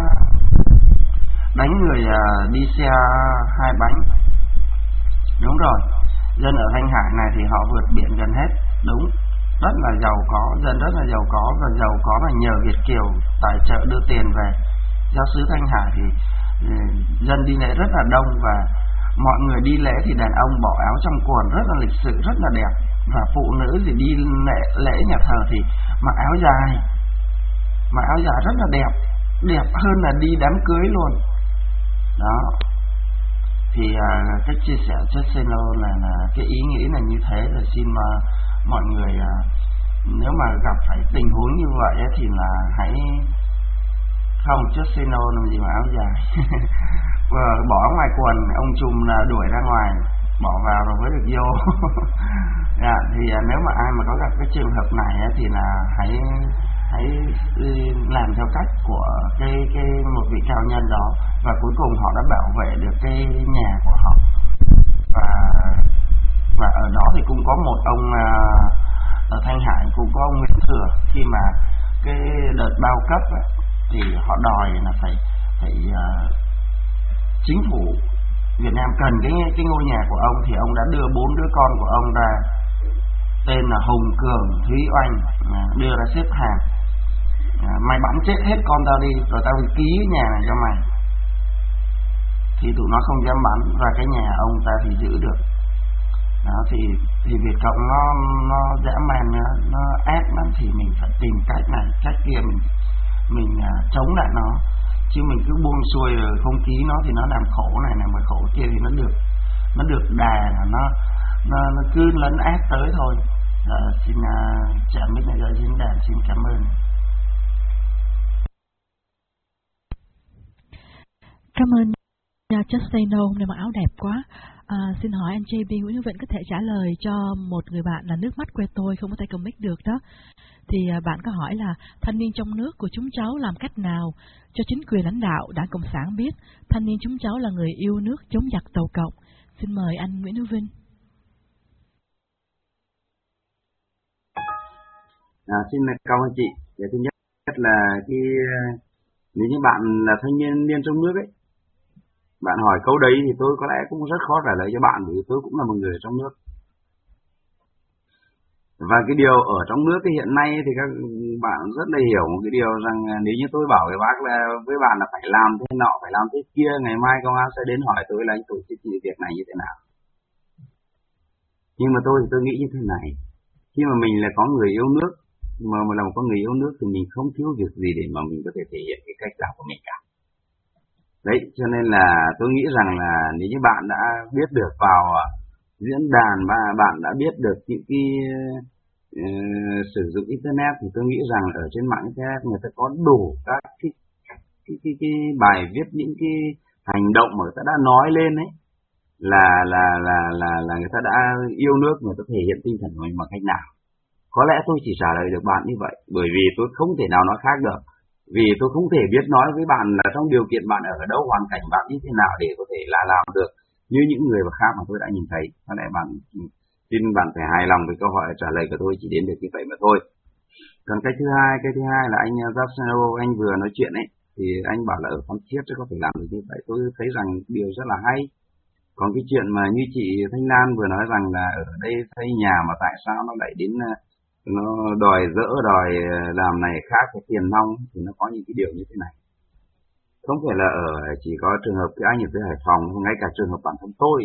D: đánh người đi xe hai bánh. Đúng rồi, dân ở Thanh Hải này thì họ vượt biển gần hết, đúng, rất là giàu có, dân rất là giàu có, và giàu có là nhờ Việt kiều tài trợ đưa tiền về. Giáo xứ Thanh Hải thì dân đi lễ rất là đông, và mọi người đi lễ thì đàn ông bỏ áo trong quần rất là lịch sự, rất là đẹp, và phụ nữ thì đi lễ, lễ nhà thờ thì mặc áo dài, mặc áo dài rất là đẹp, đẹp hơn là đi đám cưới luôn. Đó. Thì à, cách chia sẻ Just Say No là, là cái ý nghĩ là như thế. Là xin mà mọi người à, nếu mà gặp phải tình huống như vậy ấy, thì là hãy không Just Say No làm gì mà áo dài. Bỏ ngoài quần, ông trùm là đuổi ra ngoài, bỏ vào rồi mới được vô. Dạ, thì à, nếu mà ai mà có gặp cái trường hợp này ấy, thì là hãy hãy làm theo cách của cái cái một vị cao nhân đó, và cuối cùng họ đã bảo vệ được cái nhà của họ. Và và ở đó thì cũng có một ông uh, ở Thanh Hải, cũng có ông Nguyễn Thừa, khi mà cái cấp ấy, thì họ đòi là phải phải uh, chính phủ Việt Nam cần cái cái ngôi nhà của ông, thì ông đã đưa bốn đứa con của ông ra, tên là Hùng, Cường, Thúy, Oanh, đưa ra xếp hàng. À, mày bắn chết hết con tao đi, rồi tao phải ký nhà này cho mày. Thì tụi nó không dám bắn, và cái nhà ông ta thì giữ được. Đó, thì thì Việt Cộng nó nó dã man, nó, nó ác lắm, thì mình phải tìm cách này cách kia, mình mình à, chống lại nó, chứ mình cứ buông xuôi rồi không ký nó thì nó làm khổ này này mà khổ kia, thì nó được nó được đà là nó nó nó cứ lấn át tới thôi. À, xin à, chào mic này cho diễn đàn, xin cảm ơn.
B: Cảm ơn uh, Just Say No, hôm nay mặc áo đẹp quá. À, xin hỏi anh gi bê Nguyễn Hữu Vinh có thể trả lời cho một người bạn là nước mắt quê tôi không có tay cầm mic được đó. Thì uh, bạn có hỏi là thanh niên trong nước của chúng cháu làm cách nào cho chính quyền lãnh đạo Đảng Cộng sản biết thanh niên chúng cháu là người yêu nước chống giặc tàu cộng. Xin mời anh Nguyễn Hữu Vinh.
A: À, xin cảm ơn chị. Để thứ nhất là cái nếu như bạn là thanh niên niên trong nước ấy, bạn hỏi câu đấy thì tôi có lẽ cũng rất khó trả lời cho bạn, vì tôi cũng là một người trong nước. Và cái điều ở trong nước thì hiện nay thì các bạn rất là hiểu một cái điều rằng nếu như tôi bảo với bác là với bạn là phải làm thế nọ, phải làm thế kia, ngày mai công an sẽ đến hỏi tôi là anh tổ chức việc này như thế nào. Nhưng mà tôi thì tôi nghĩ như thế này, khi mà mình là có người yêu nước, mà mình là một con người yêu nước thì mình không thiếu việc gì để mà mình có thể thể hiện cái cách làm của mình cả. Đấy, cho nên là tôi nghĩ rằng là nếu như bạn đã biết được vào diễn đàn và bạn đã biết được những cái uh, sử dụng internet, thì tôi nghĩ rằng ở trên mạng internet người ta có đủ các cái, cái, cái, cái bài viết, những cái hành động mà người ta đã nói lên ấy, là là là là là người ta đã yêu nước, người ta thể hiện tinh thần của mình bằng cách nào. Có lẽ tôi chỉ trả lời được bạn như vậy, bởi vì tôi không thể nào nói khác được. Vì tôi không thể biết nói với bạn là trong điều kiện bạn ở đâu, hoàn cảnh bạn như thế nào để có thể là làm được như những người khác mà tôi đã nhìn thấy. Có lẽ bạn xin bạn phải hài lòng với câu hỏi trả lời của tôi chỉ đến được như vậy mà thôi. Còn cái thứ hai, cái thứ hai là anh Japsano, anh vừa nói chuyện ấy, thì anh bảo là ở Phan Thiết có thể làm được như vậy. Tôi thấy rằng điều rất là hay. Còn cái chuyện mà như chị Thanh Lan vừa nói rằng là ở đây xây nhà mà tại sao nó lại đến nó đòi dỡ, đòi làm này khác cái tiền nong, thì nó có những cái điều như thế này. Không phải là ở chỉ có trường hợp cái anh ở dưới Hải Phòng, ngay cả trường hợp bản thân tôi,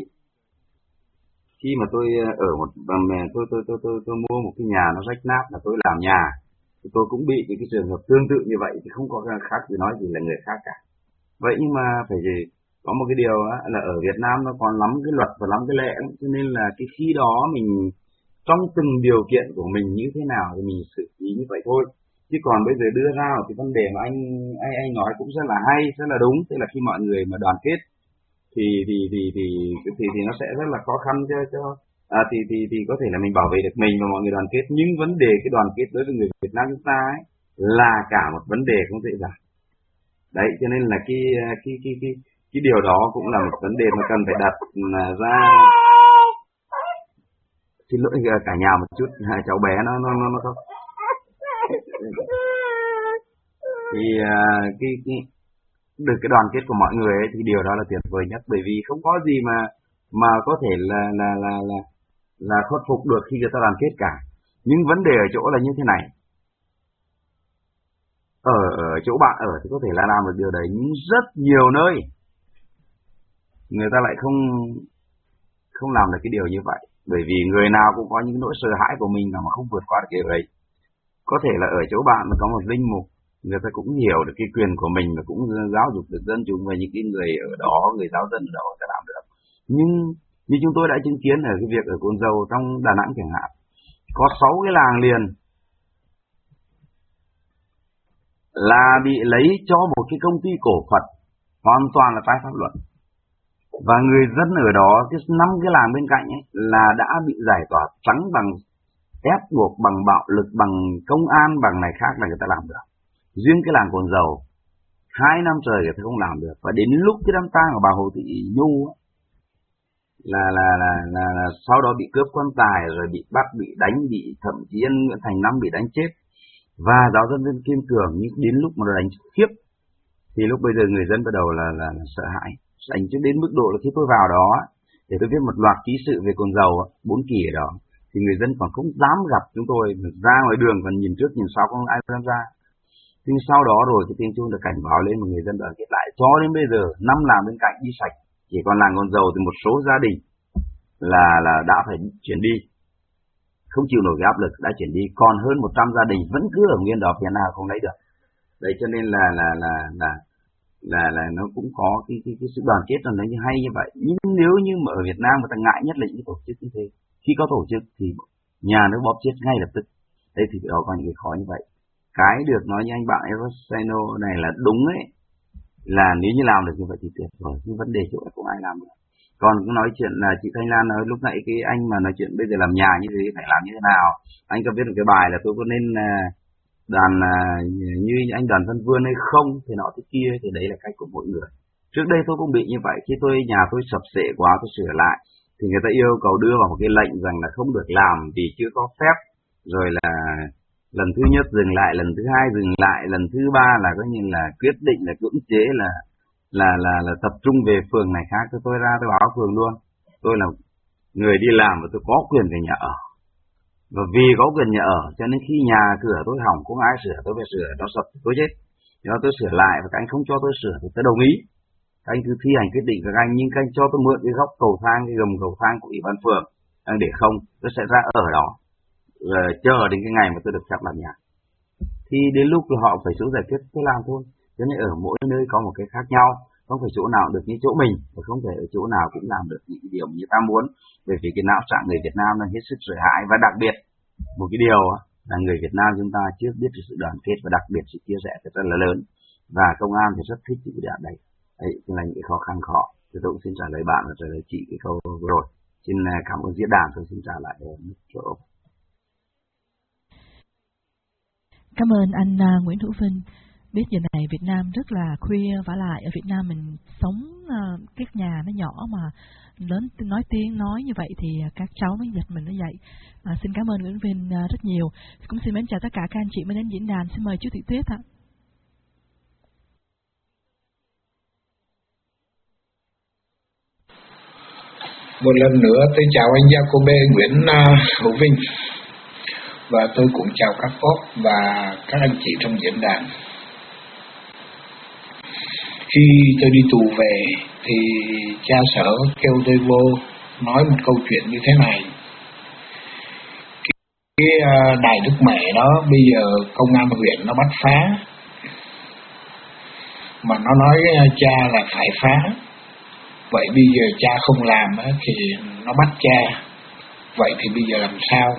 A: khi mà tôi ở một tôi tôi tôi tôi tôi, tôi mua một cái nhà nó rách nát là tôi làm nhà, thì tôi cũng bị những cái trường hợp tương tự như vậy, thì không có khác gì nói gì là người khác cả. Vậy nhưng mà phải gì có một cái điều là ở Việt Nam nó còn lắm cái luật và lắm cái lệ, cho nên là cái khi đó mình trong từng điều kiện của mình như thế nào thì mình xử lý như vậy thôi. Chứ còn bây giờ đưa ra một cái vấn đề mà anh anh anh nói cũng rất là hay, rất là đúng, tức là khi mọi người mà đoàn kết thì thì thì thì thì thì, thì nó sẽ rất là khó khăn cho cho à, thì thì thì có thể là mình bảo vệ được mình và mọi người đoàn kết, nhưng vấn đề cái đoàn kết đối với người Việt Nam chúng ta ấy là cả một vấn đề không dễ dàng. Đấy, cho nên là cái cái cái cái cái điều đó cũng là một vấn đề mà cần phải đặt ra. Xin lỗi cả nhà một chút, hai cháu bé nó nó nó nó không. Thì uh, cái, cái được cái đoàn kết của mọi người ấy, thì điều đó là tuyệt vời nhất, bởi vì không có gì mà mà có thể là là là là là khuất phục được khi người ta đoàn kết cả. Nhưng vấn đề ở chỗ là như thế này. Ở, ở chỗ bạn ở thì có thể là làm được điều đấy, nhưng rất nhiều nơi người ta lại không không làm được cái điều như vậy. Bởi vì người nào cũng có những nỗi sợ hãi của mình mà không vượt qua được điều đấy. Có thể là ở chỗ bạn có một linh mục, người ta cũng hiểu được cái quyền của mình và cũng giáo dục được dân chúng và những cái người ở đó, người giáo dân ở đó người ta làm được. Nhưng như chúng tôi đã chứng kiến ở cái việc ở Cồn Dầu trong Đà Nẵng chẳng hạn, có sáu cái làng liền là bị lấy cho một cái công ty cổ phần hoàn toàn là trái pháp luật. Và người dân ở đó, cái năm cái làng bên cạnh ấy, là đã bị giải tỏa trắng bằng ép buộc, bằng bạo lực, bằng công an, bằng này khác là người ta làm được. Riêng cái làng Cồn Dầu, hai năm trời người ta không làm được. Và đến lúc cái đám tang của bà Hồ Thị Nhu ấy, là, là, là, là, là sau đó bị cướp quan tài, rồi bị bắt, bị đánh, bị thậm chí anh Nguyễn Thành Năm bị đánh chết. và giáo dân vẫn kiên cường, nhưng đến lúc mà nó đánh trực tiếp thì lúc bây giờ người dân bắt đầu là, là, là sợ hãi. Đánh cho đến mức độ là khi tôi vào đó để tôi viết một loạt ký sự về cồn dầu bốn kỳ ở đó thì người dân còn không dám gặp chúng tôi, ra ngoài đường còn nhìn trước nhìn sau không ai dám ra. Nhưng sau đó rồi cái tiếng chuông được cảnh báo lên mà người dân đoàn kết lại, cho đến bây giờ năm làng bên cạnh đi sạch, chỉ còn làng cồn dầu thì một số gia đình là là đã phải chuyển đi, không chịu nổi cái áp lực đã chuyển đi, còn hơn một trăm gia đình vẫn cứ ở nguyên đó, phía nào không lấy được. Đấy cho nên là là là là là là nó cũng có cái cái, cái sự đoàn kết nó như hay như vậy. Nhưng nếu như mà ở Việt Nam người ta ngại nhất là những tổ chức như thế, khi có tổ chức thì nhà nó bóp chết ngay lập tức. Đây thì đó có những cái khó như vậy. Cái được nói như anh bạn Eroseno này là đúng ấy, là nếu như làm được như vậy thì tuyệt vời, nhưng vấn đề chỗ cũng ai làm được. Còn cũng nói chuyện là chị Thanh Lan nói lúc nãy cái anh mà nói chuyện bây giờ làm nhà như thế phải làm như thế nào, anh có viết một cái bài là tôi có nên đoàn như anh Đoàn Văn Vươn hay không thì nọ thế kia, thì đấy là cách của mỗi người. Trước đây tôi cũng bị như vậy, khi tôi nhà tôi sập sệ quá tôi sửa lại thì người ta yêu cầu đưa vào một cái lệnh rằng là không được làm vì chưa có phép, rồi là lần thứ nhất dừng lại, lần thứ hai dừng lại, lần thứ ba là coi như là quyết định là cưỡng chế là là là là tập trung về phường này khác. Tôi tôi ra tôi báo phường luôn, tôi là người đi làm và tôi có quyền về nhà ở, và vì có quyền nhà ở cho nên khi nhà cửa tôi hỏng không ai sửa, tôi phải sửa, nó sập thì tôi chết. Cho tôi sửa lại và các anh không cho tôi sửa thì tôi đồng ý, các anh cứ thi hành quyết định của các anh, nhưng các anh cho tôi mượn cái góc cầu thang, cái gầm cầu thang của ủy ban phường, để không tôi sẽ ra ở đó rồi chờ đến cái ngày mà tôi được phép làm nhà. Thì đến lúc là họ phải chỗ giải quyết tôi làm thôi. Cho nên ở mỗi nơi có một cái khác nhau, không phải chỗ nào được như chỗ mình, và không thể ở chỗ nào cũng làm được những điều như ta muốn, bởi vì cái não trạng người Việt Nam là hết sức sợ hãi. Và đặc biệt một cái điều là người Việt Nam chúng ta chưa biết được sự đoàn kết và đặc biệt sự chia sẻ rất là lớn, và công an thì rất thích những cái đoạn đấy. Đấy là những cái khó khăn khó. Thì tôi cũng xin trả lời bạn và trả lời chị cái câu vừa rồi. Xin cảm ơn diễn đàn, tôi xin trả lại chỗ.
B: Cảm ơn anh uh, Nguyễn Hữu Vinh. Biết giờ này Việt Nam rất là khuya, vả lại ở Việt Nam mình sống uh, các nhà nó nhỏ mà lớn nói tiếng nói như vậy thì uh, các cháu mới giật mình nó dậy. Uh, xin cảm ơn Nguyễn Vinh uh, rất nhiều. Cũng xin mến chào tất cả các anh chị mới đến diễn đàn. Xin mời chú Thị Tuyết ạ.
C: Một lần nữa tôi chào anh Jacobe Nguyễn uh, Hữu Vinh, và tôi cũng chào các cốt và các anh chị trong diễn đàn. Khi tôi đi tù về thì cha sở kêu tôi vô nói một câu chuyện như thế này. Cái uh, đài Đức Mẹ đó bây giờ công an huyện nó bắt phá, mà nó nói uh, cha là phải phá. Vậy bây giờ cha không làm uh, thì nó bắt cha. Vậy thì bây giờ làm sao?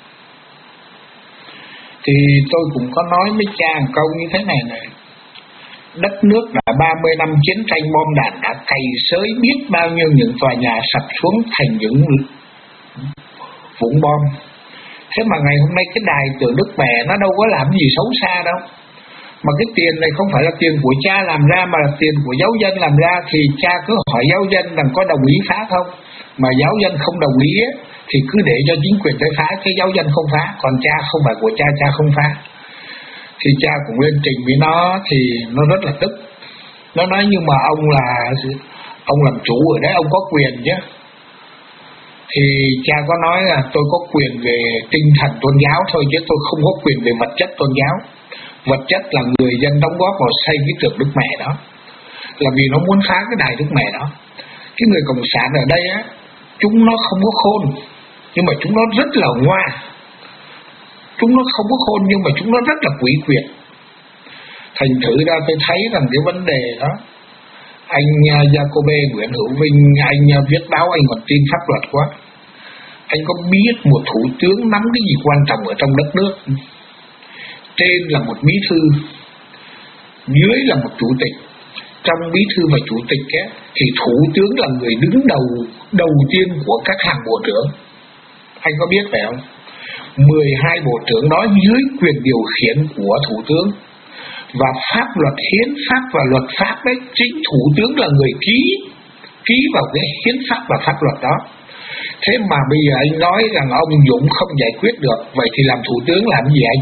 C: Thì tôi cũng có nói với cha một câu như thế này này. Đất nước đã ba mươi năm chiến tranh bom đạn đã cày xới biết bao nhiêu những tòa nhà sập xuống thành những vũng bom. Thế mà ngày hôm nay cái đài Tượng Đức Mẹ nó đâu có làm gì xấu xa đâu. Mà cái tiền này không phải là tiền của cha làm ra mà là tiền của giáo dân làm ra, thì cha cứ hỏi giáo dân rằng có đồng ý phá không. Mà giáo dân không đồng ý ấy, thì cứ để cho chính quyền tới phá, cái giáo dân không phá. Còn cha không phải của cha, cha không phá. Thì cha cũng lên trình với nó thì nó rất là tức. Nó nói nhưng mà ông là ông làm chủ ở đấy, ông có quyền chứ. Thì cha có nói là tôi có quyền về tinh thần tôn giáo thôi, chứ tôi không có quyền về vật chất tôn giáo. Vật chất là người dân đóng góp vào xây cái tượng Đức Mẹ đó, là vì nó muốn phá cái đài Đức Mẹ đó. Cái người cộng sản ở đây á, chúng nó không có khôn, nhưng mà chúng nó rất là ngoa. Chúng nó không có khôn nhưng mà chúng nó rất là quỷ quyệt. Thành thử ra tôi thấy rằng cái vấn đề đó, anh Jacobe Nguyễn Hữu Vinh, anh viết báo anh còn tin pháp luật quá. Anh có biết một thủ tướng nắm cái gì quan trọng ở trong đất nước? Trên là một bí thư, dưới là một chủ tịch. Trong bí thư và chủ tịch ấy, thì thủ tướng là người đứng đầu đầu tiên của các hàng bộ trưởng. Anh có biết phải không? mười hai bộ trưởng đó dưới quyền điều khiển của thủ tướng. Và pháp luật, hiến pháp và luật pháp đấy, chính thủ tướng là người ký Ký vào cái hiến pháp và pháp luật đó. Thế mà bây giờ anh nói rằng ông Dũng không giải quyết được, vậy thì làm thủ tướng làm gì anh?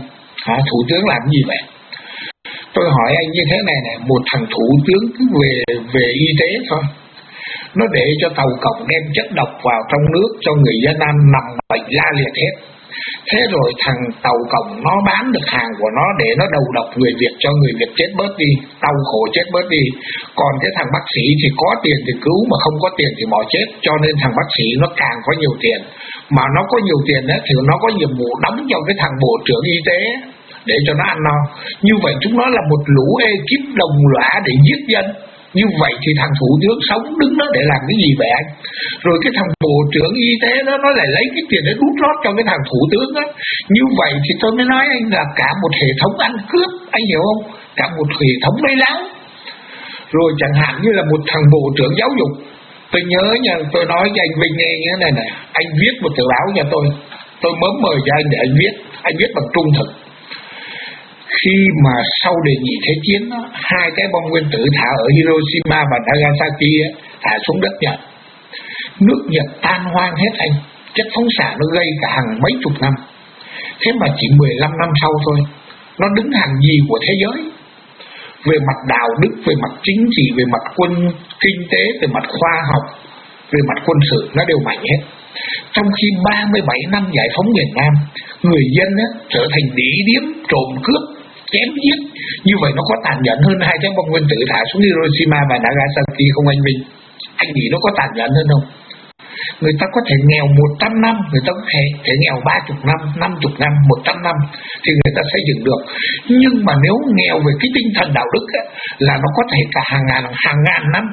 C: Hả? Thủ tướng làm gì vậy? Tôi hỏi anh như thế này này, một thằng thủ tướng cứ về về y tế thôi, nó để cho tàu cổng đem chất độc vào trong nước cho người dân ăn nằm bệnh la liệt hết. Thế rồi thằng tàu cổng nó bán được hàng của nó để nó đầu độc người Việt cho người Việt chết bớt đi, tàu khổ chết bớt đi. Còn cái thằng bác sĩ thì có tiền thì cứu, mà không có tiền thì bỏ chết. Cho nên thằng bác sĩ nó càng có nhiều tiền. Mà nó có nhiều tiền ấy, thì nó có nhiệm vụ đóng cho cái thằng bộ trưởng y tế để cho nó ăn no. Như vậy chúng nó là một lũ ekip đồng lõa để giết dân. Như vậy thì thằng thủ tướng sống đứng đó để làm cái gì vậy anh? Rồi cái thằng bộ trưởng y tế đó nó lại lấy cái tiền để đút lót cho cái thằng thủ tướng đó. Như vậy thì tôi mới nói anh là cả một hệ thống ăn cướp, anh hiểu không? Cả một hệ thống lấy láo. Rồi chẳng hạn như là một thằng bộ trưởng giáo dục, tôi nhớ nha, tôi nói cho anh Vinh nghe như thế này này, anh viết một tờ báo cho tôi, tôi mớm mời cho anh để anh viết, anh viết bằng trung thực. Khi mà sau đề nghị thế chiến đó, hai cái bom nguyên tử thả ở Hiroshima và Nagasaki đó, thả xuống đất Nhật, nước Nhật tan hoang hết anh, chất phóng xạ nó gây cả hàng mấy chục năm. Thế mà chỉ mười lăm năm sau thôi, nó đứng hàng nhì của thế giới. Về mặt đạo đức, về mặt chính trị, về mặt quân kinh tế, về mặt khoa học, về mặt quân sự nó đều mạnh hết. Trong khi ba mươi bảy năm giải phóng miền Nam, người dân á, trở thành đĩ điếm, trộm cướp, chém giết. Như vậy nó có tàn nhẫn hơn hai cái bom nguyên tử thả xuống Hiroshima và Nagasaki không anh Vinh? Anh nghĩ nó có tàn nhẫn hơn không? Người ta có thể nghèo một trăm năm, người ta có thể, thể nghèo ba mươi năm, năm mươi năm, một trăm năm thì người ta xây dựng được. Nhưng mà nếu nghèo về cái tinh thần đạo đức á, là nó có thể cả hàng ngàn, hàng ngàn năm.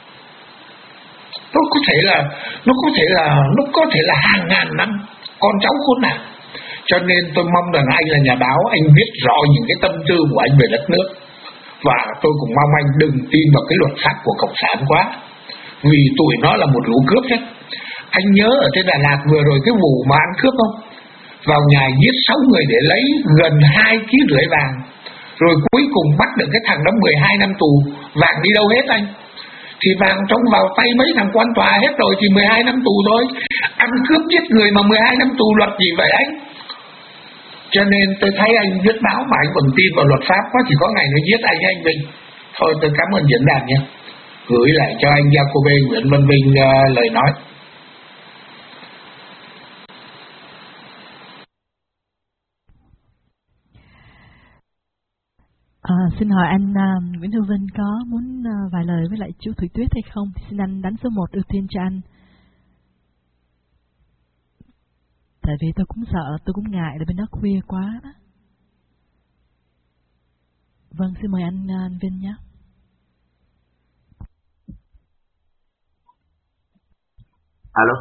C: Nó có thể là nó có thể là nó có thể là hàng ngàn năm con cháu khốn nạn. Cho nên tôi mong rằng anh là nhà báo, anh viết rõ những cái tâm tư của anh về đất nước. Và tôi cũng mong anh đừng tin vào cái luật pháp của cộng sản quá, vì tụi nó là một lũ cướp hết. Anh nhớ ở trên Đà Lạt vừa rồi cái vụ mà ăn cướp không? Vào nhà giết sáu người để lấy gần hai ký rưỡi vàng, rồi cuối cùng bắt được cái thằng đó mười hai năm tù. Vàng đi đâu hết anh? Thì vàng trông vào tay mấy thằng quan tòa hết rồi, thì mười hai năm tù thôi. Ăn cướp giết người mà mười hai năm tù luật gì vậy anh? Cho nên tôi thấy anh viết báo mà anh vẫn tin vào luật pháp quá, thì có ngày nó giết anh anh Vinh. Thôi tôi cảm ơn diễn đàn nha. Gửi lại cho anh Jacobe Nguyễn Văn Vinh uh, lời nói.
B: À, xin hỏi anh uh, Nguyễn Hữu Vinh có muốn uh, vài lời với lại chú Thủy Tuyết hay không? Xin anh đánh số một ưu tiên cho anh. Tại vì tôi cũng sợ, tôi cũng ngại là bên đó khuya quá đó. Vâng, xin mời anh, anh Vinh nhé.
A: Alo.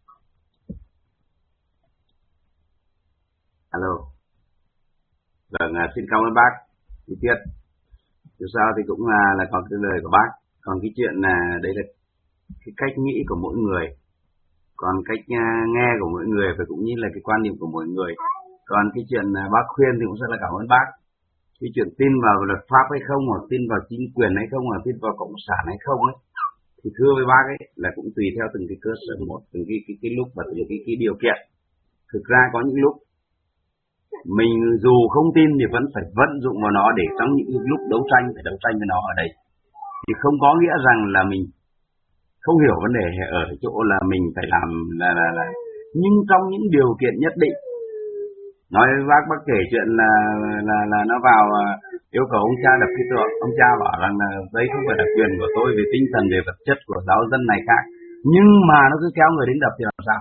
A: Alo. Vâng, xin cảm ơn bác. Chi tiết. Dù sao thì cũng là, là có cái lời của bác. Còn cái chuyện là đấy là cái cách nghĩ của mỗi người. Còn cách nghe của mỗi người và cũng như là cái quan điểm của mỗi người. Còn cái chuyện bác khuyên thì cũng rất là cảm ơn bác. Cái chuyện tin vào luật pháp hay không, hoặc tin vào chính quyền hay không, hoặc tin vào cộng sản hay không ấy, thì thưa với bác ấy là cũng tùy theo từng cái cơ sở một, từng cái cái, cái lúc và từng cái, cái điều kiện. Thực ra có những lúc mình dù không tin thì vẫn phải vận dụng vào nó, để trong những lúc đấu tranh phải đấu tranh với nó ở đây. Thì không có nghĩa rằng là mình không hiểu vấn đề ở chỗ là mình phải làm là là là nhưng trong những điều kiện nhất định. Nói với bác bác kể chuyện là là là nó vào yêu cầu ông cha đập cái tượng, ông cha bảo rằng là đây không phải là quyền của tôi về tinh thần, về vật chất của giáo dân này khác, nhưng mà nó cứ kéo người đến đập thì làm sao?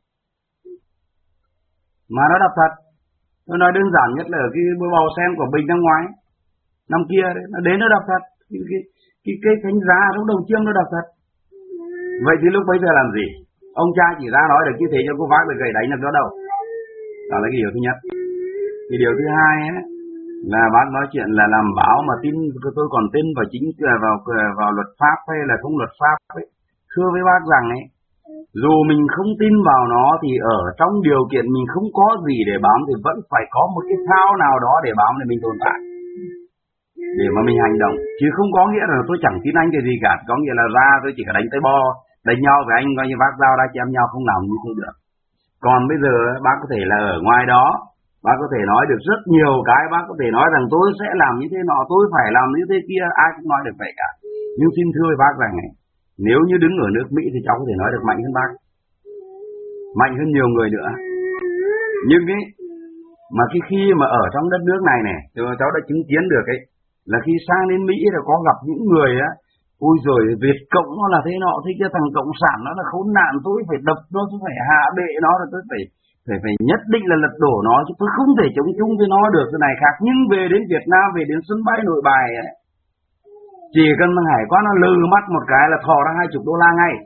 A: Mà nó đập thật. Tôi nói đơn giản nhất là ở cái bầu sen của Bình năm ngoái, năm kia đấy, nó đến nó đập thật. Cái cái cái, cái cánh giá trong đầu chiêng nó đập thật. Vậy thì lúc bây giờ làm gì? Ông cha chỉ ra nói được như thế cho cô bác được gậy đánh được đó đâu. Đó là cái điều thứ nhất. Cái điều thứ hai ấy, là bác nói chuyện là làm báo mà tin, tôi còn tin vào chính vào vào luật pháp hay là không luật pháp ấy. Thưa với bác rằng ấy, dù mình không tin vào nó thì ở trong điều kiện mình không có gì để bám thì vẫn phải có một cái thao nào đó để bám để mình tồn tại, để mà mình hành động. Chứ không có nghĩa là tôi chẳng tin anh cái gì cả. Có nghĩa là ra tôi chỉ có đánh tay bo, đánh nhau với anh coi như vác dao ra chém nhau, không làm như thế được. Còn bây giờ bác có thể là ở ngoài đó, Bác có thể nói được rất nhiều cái, bác có thể nói rằng tôi sẽ làm như thế nọ, tôi phải làm như thế kia, ai cũng nói được vậy cả. Nhưng xin thưa với bác rằng này, nếu như đứng ở nước Mỹ thì cháu có thể nói được mạnh hơn bác, mạnh hơn nhiều người nữa. Nhưng ấy, mà khi khi mà ở trong đất nước này này, cháu đã chứng kiến được ấy, là khi sang đến Mỹ là có gặp những người á, ui rồi Việt Cộng nó là thế nọ, thế kia, thằng Cộng sản nó là khốn nạn, tôi phải đập nó, tôi phải hạ bệ nó, rồi tôi phải phải phải nhất định là lật đổ nó, chứ tôi không thể chống chung với nó được cái này khác. Nhưng về đến Việt Nam, về đến sân bay Nội Bài ấy, chỉ cần thằng hải quan nó lừ mắt một cái là thò ra hai chục đô la ngay.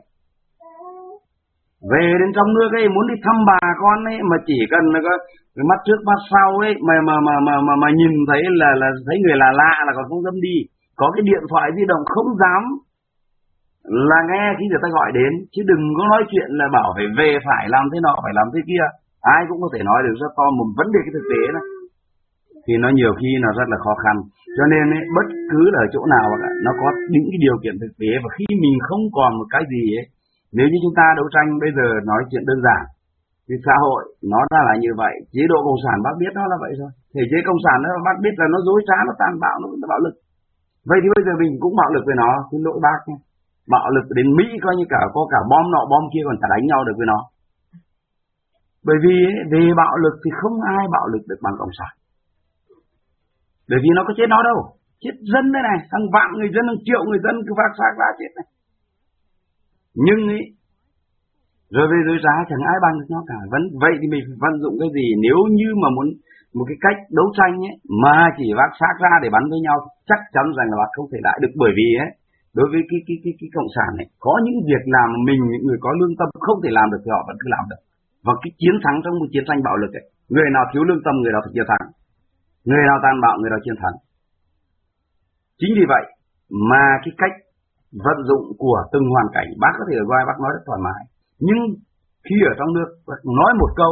A: Về đến trong nước ấy, muốn đi thăm bà con ấy, mà chỉ cần là có cái mắt trước mắt sau ấy, mà mà mà mà mà, mà nhìn thấy là là thấy người là lạ là còn không dám đi. Có cái điện thoại di động không dám là nghe khi người ta gọi đến, chứ đừng có nói chuyện là bảo phải về phải làm thế nọ, phải làm thế kia. Ai cũng có thể nói được rất to một vấn đề cái thực tế đó. Thì nó nhiều khi nó rất là khó khăn. Cho nên ấy, bất cứ là ở chỗ nào nó có những cái điều kiện thực tế, và khi mình không còn một cái gì ấy, nếu như chúng ta đấu tranh bây giờ nói chuyện đơn giản, thì xã hội nó ra là như vậy. Chế độ cộng sản bác biết nó là vậy rồi. Thể chế cộng sản đó bác biết là nó dối trá, nó tàn bạo, nó, nó bạo lực. Vậy thì bây giờ mình cũng bạo lực với nó, xin lỗi bác nhé. Bạo lực đến Mỹ coi như cả có cả bom nọ bom kia còn chả đánh nhau được với nó. Bởi vì ấy, về bạo lực thì không ai bạo lực được bằng cộng sản. Bởi vì nó có chết nó đâu, chết dân đây này, hàng vạn người dân, hàng triệu người dân cứ vác xác ra chết này. Nhưng ấy, rồi về rồi giá chẳng ai bằng được nó cả. Vẫn vậy thì mình phải vận dụng cái gì? Nếu như mà muốn một cái cách đấu tranh ấy, mà chỉ vác xác ra để bắn với nhau, chắc chắn rằng là bác không thể lại được. Bởi vì ấy, đối với cái cái cái cái cộng sản này, có những việc làm mình những người có lương tâm không thể làm được thì họ vẫn cứ làm được. Và cái chiến thắng trong một chiến tranh bạo lực ấy, người nào thiếu lương tâm người đó phải chiến thắng, người nào tàn bạo người đó chiến thắng. Chính vì vậy mà cái cách vận dụng của từng hoàn cảnh, bác có thể ở ngoài bác nói rất thoải mái, nhưng khi ở trong nước bác nói một câu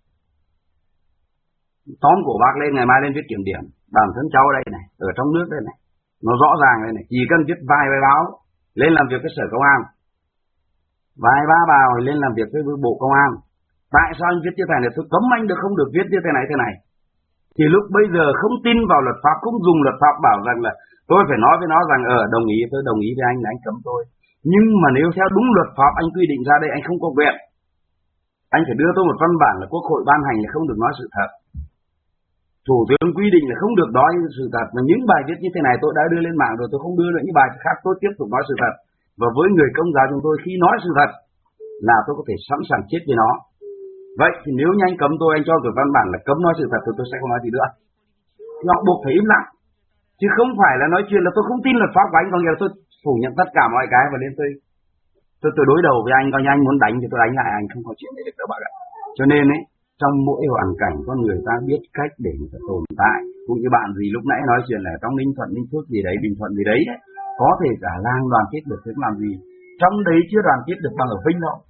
A: tóm cổ bác lên, ngày mai lên viết kiểm điểm. Bản thân cháu đây này, ở trong nước đây này, nó rõ ràng đây này, chỉ cần viết vài bài báo lên làm việc với sở công an, vài ba bài lên làm việc với bộ công an, tại sao anh viết như thế này, tôi cấm anh được không được viết như thế này thế này. Thì lúc bây giờ không tin vào luật pháp, không dùng luật pháp bảo rằng là tôi phải nói với nó rằng ở đồng ý, tôi đồng ý với anh là anh cấm tôi. Nhưng mà nếu theo đúng luật pháp anh quy định ra đây, anh không có quyền, anh phải đưa tôi một văn bản là Quốc hội ban hành là không được nói sự thật, Thủ tướng quy định là không được nói sự thật. Mà những bài viết như thế này tôi đã đưa lên mạng rồi, tôi không đưa nữa những bài khác, tôi tiếp tục nói sự thật. Và với người Công giáo chúng tôi, khi nói sự thật là tôi có thể sẵn sàng chết với nó. Vậy thì nếu như anh cấm tôi, anh cho tôi văn bản là cấm nói sự thật thì tôi sẽ không nói gì nữa. Thì họ buộc phải im lặng, chứ không phải là nói chuyện là tôi không tin luật pháp của anh, có nghĩa là tôi phủ nhận tất cả mọi cái và đến tôi tôi tôi đối đầu với anh, coi như anh muốn đánh thì tôi đánh lại anh, không có chuyện để được đâu bạn ạ. Cho nên ấy, trong mỗi hoàn cảnh con người ta biết cách để người ta tồn tại. Cũng như bạn gì lúc nãy nói chuyện là trong Ninh Thuận, Ninh Phước gì đấy, Bình Thuận gì đấy, đấy có thể cả làng đoàn kết được, thế làm gì trong đấy chưa đoàn kết được bằng ở Vinh đâu.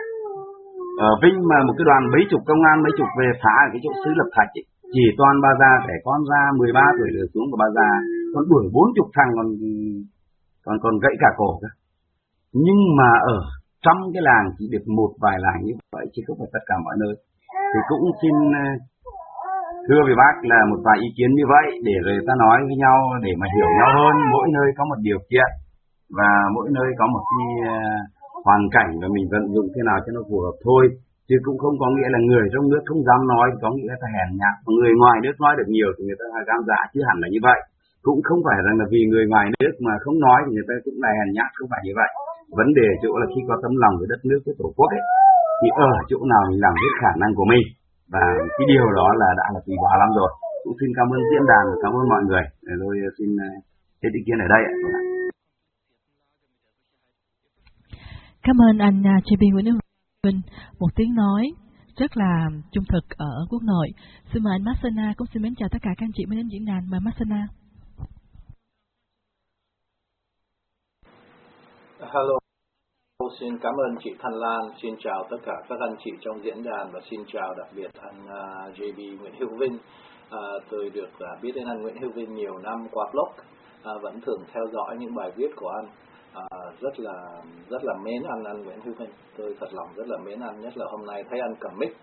A: Ở Vinh mà một cái đoàn mấy chục công an, mấy chục về phá ở cái chỗ xứ Lập Thạch ấy, chỉ toàn bà già trẻ con ra mười ba tuổi trở xuống của bà già, còn đuổi bốn chục thằng còn còn còn gãy cả cổ cơ. Nhưng mà ở trong cái làng chỉ được một vài làng như vậy, chứ không phải tất cả mọi nơi. Thì cũng xin thưa với bác là một vài ý kiến như vậy để rồi ta nói với nhau để mà hiểu nhau hơn. Mỗi nơi có một điều kiện và mỗi nơi có một cái hoàn cảnh và mình vận dụng thế nào cho nó phù hợp thôi. Chứ cũng không có nghĩa là người trong nước không dám nói có nghĩa là ta hèn nhát, người ngoài nước nói được nhiều thì người ta dám dạ, chứ hẳn là như vậy. Cũng không phải rằng là vì người ngoài nước mà không nói thì người ta cũng là hèn nhát, không phải như vậy. Vấn đề chỗ là khi có tấm lòng với đất nước, với tổ quốc ấy, thì ở chỗ nào mình làm hết khả năng của mình, và cái điều đó là đã là quý giá lắm rồi. Cũng xin cảm ơn diễn đàn, cảm ơn mọi người. Rồi xin hết ý kiến ở đây.
B: Cảm ơn anh J B Nguyễn Hữu Vinh, một tiếng nói rất là trung thực ở quốc nội. Xin mời anh Masana, cũng xin mến chào tất cả các anh chị mới đến diễn đàn. Mời Masana.
E: Hello, xin cảm ơn chị Thanh Lan, xin chào tất cả các anh chị trong diễn đàn và xin chào đặc biệt anh uh, J B Nguyễn Hữu Vinh. Uh, tôi được uh, biết đến anh Nguyễn Hữu Vinh nhiều năm qua blog, uh, vẫn thường theo dõi những bài viết của anh. Uh, rất là rất là mến anh anh Nguyễn Hữu Vinh, tôi thật lòng rất là mến anh, nhất là hôm nay thấy anh cầm mic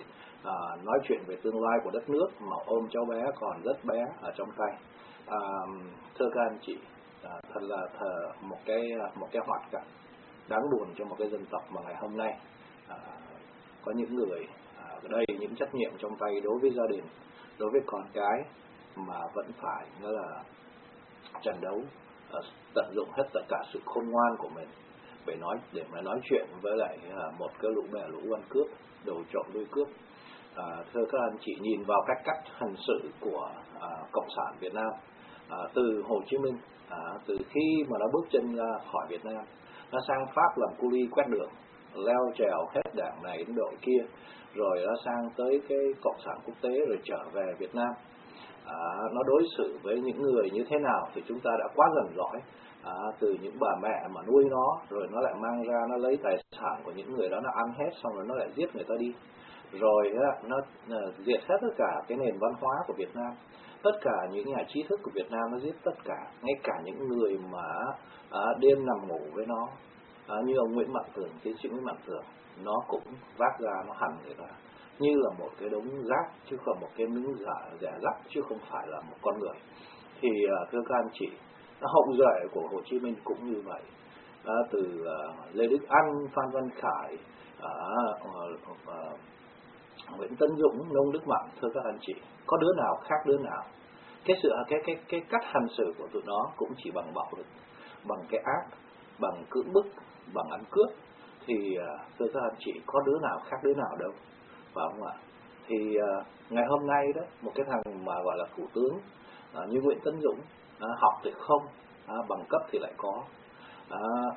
E: à, nói chuyện về tương lai của đất nước mà ôm cháu bé còn rất bé ở trong tay. À, thưa các anh chị, à, thật là thờ một cái một cái hoạt cảnh đáng buồn cho một cái dân tộc mà ngày hôm nay à, có những người à, đầy những trách nhiệm trong tay đối với gia đình, đối với con cái mà vẫn phải nghĩa là trận đấu, à, tận dụng hết tất cả sự khôn ngoan của mình để nói để mà nói chuyện với lại à, một cái lũ bè lũ ăn cướp, đầu trộm đuôi cướp. À, thưa các anh chị, nhìn vào cách cách hành xử của à, cộng sản Việt Nam à, từ Hồ Chí Minh, à, từ khi mà nó bước chân ra khỏi Việt Nam, nó sang Pháp làm cu li quét đường, leo trèo hết đảng này đến đội kia, rồi nó sang tới cái cộng sản quốc tế, rồi trở về Việt Nam. À, nó đối xử với những người như thế nào thì chúng ta đã quá dần dõi. À, từ những bà mẹ mà nuôi nó, rồi nó lại mang ra nó lấy tài sản của những người đó nó ăn hết, xong rồi nó lại giết người ta đi, rồi nó diệt hết tất cả cái nền văn hóa của Việt Nam, tất cả những nhà trí thức của Việt Nam nó giết tất cả, ngay cả những người mà à, đêm nằm ngủ với nó, à, như ông Nguyễn Mạnh Tường, tiến sĩ Nguyễn Mạnh Tường, nó cũng vác ra nó hành người ta như là một cái đống rác, chứ không một cái miếng giả rẻ rách, chứ không phải là một con người. Thì à, thưa các anh chị, hậu duệ của Hồ Chí Minh cũng như vậy. À, từ uh, Lê Đức Anh, Phan Văn Khải, uh, uh, uh, Nguyễn Tấn Dũng, Nông Đức Mạnh, thưa các anh chị, có đứa nào khác đứa nào. Cái sự cái cái cái cách hành xử của tụi nó cũng chỉ bằng bạo lực, bằng cái ác, bằng cưỡng bức, bằng ăn cướp. Thì uh, thưa các anh chị, có đứa nào khác đứa nào đâu, phải không ạ? Thì uh, ngày hôm nay đó, một cái thằng mà gọi là thủ tướng uh, như Nguyễn Tấn Dũng, À, học thì không, à, bằng cấp thì lại có, à,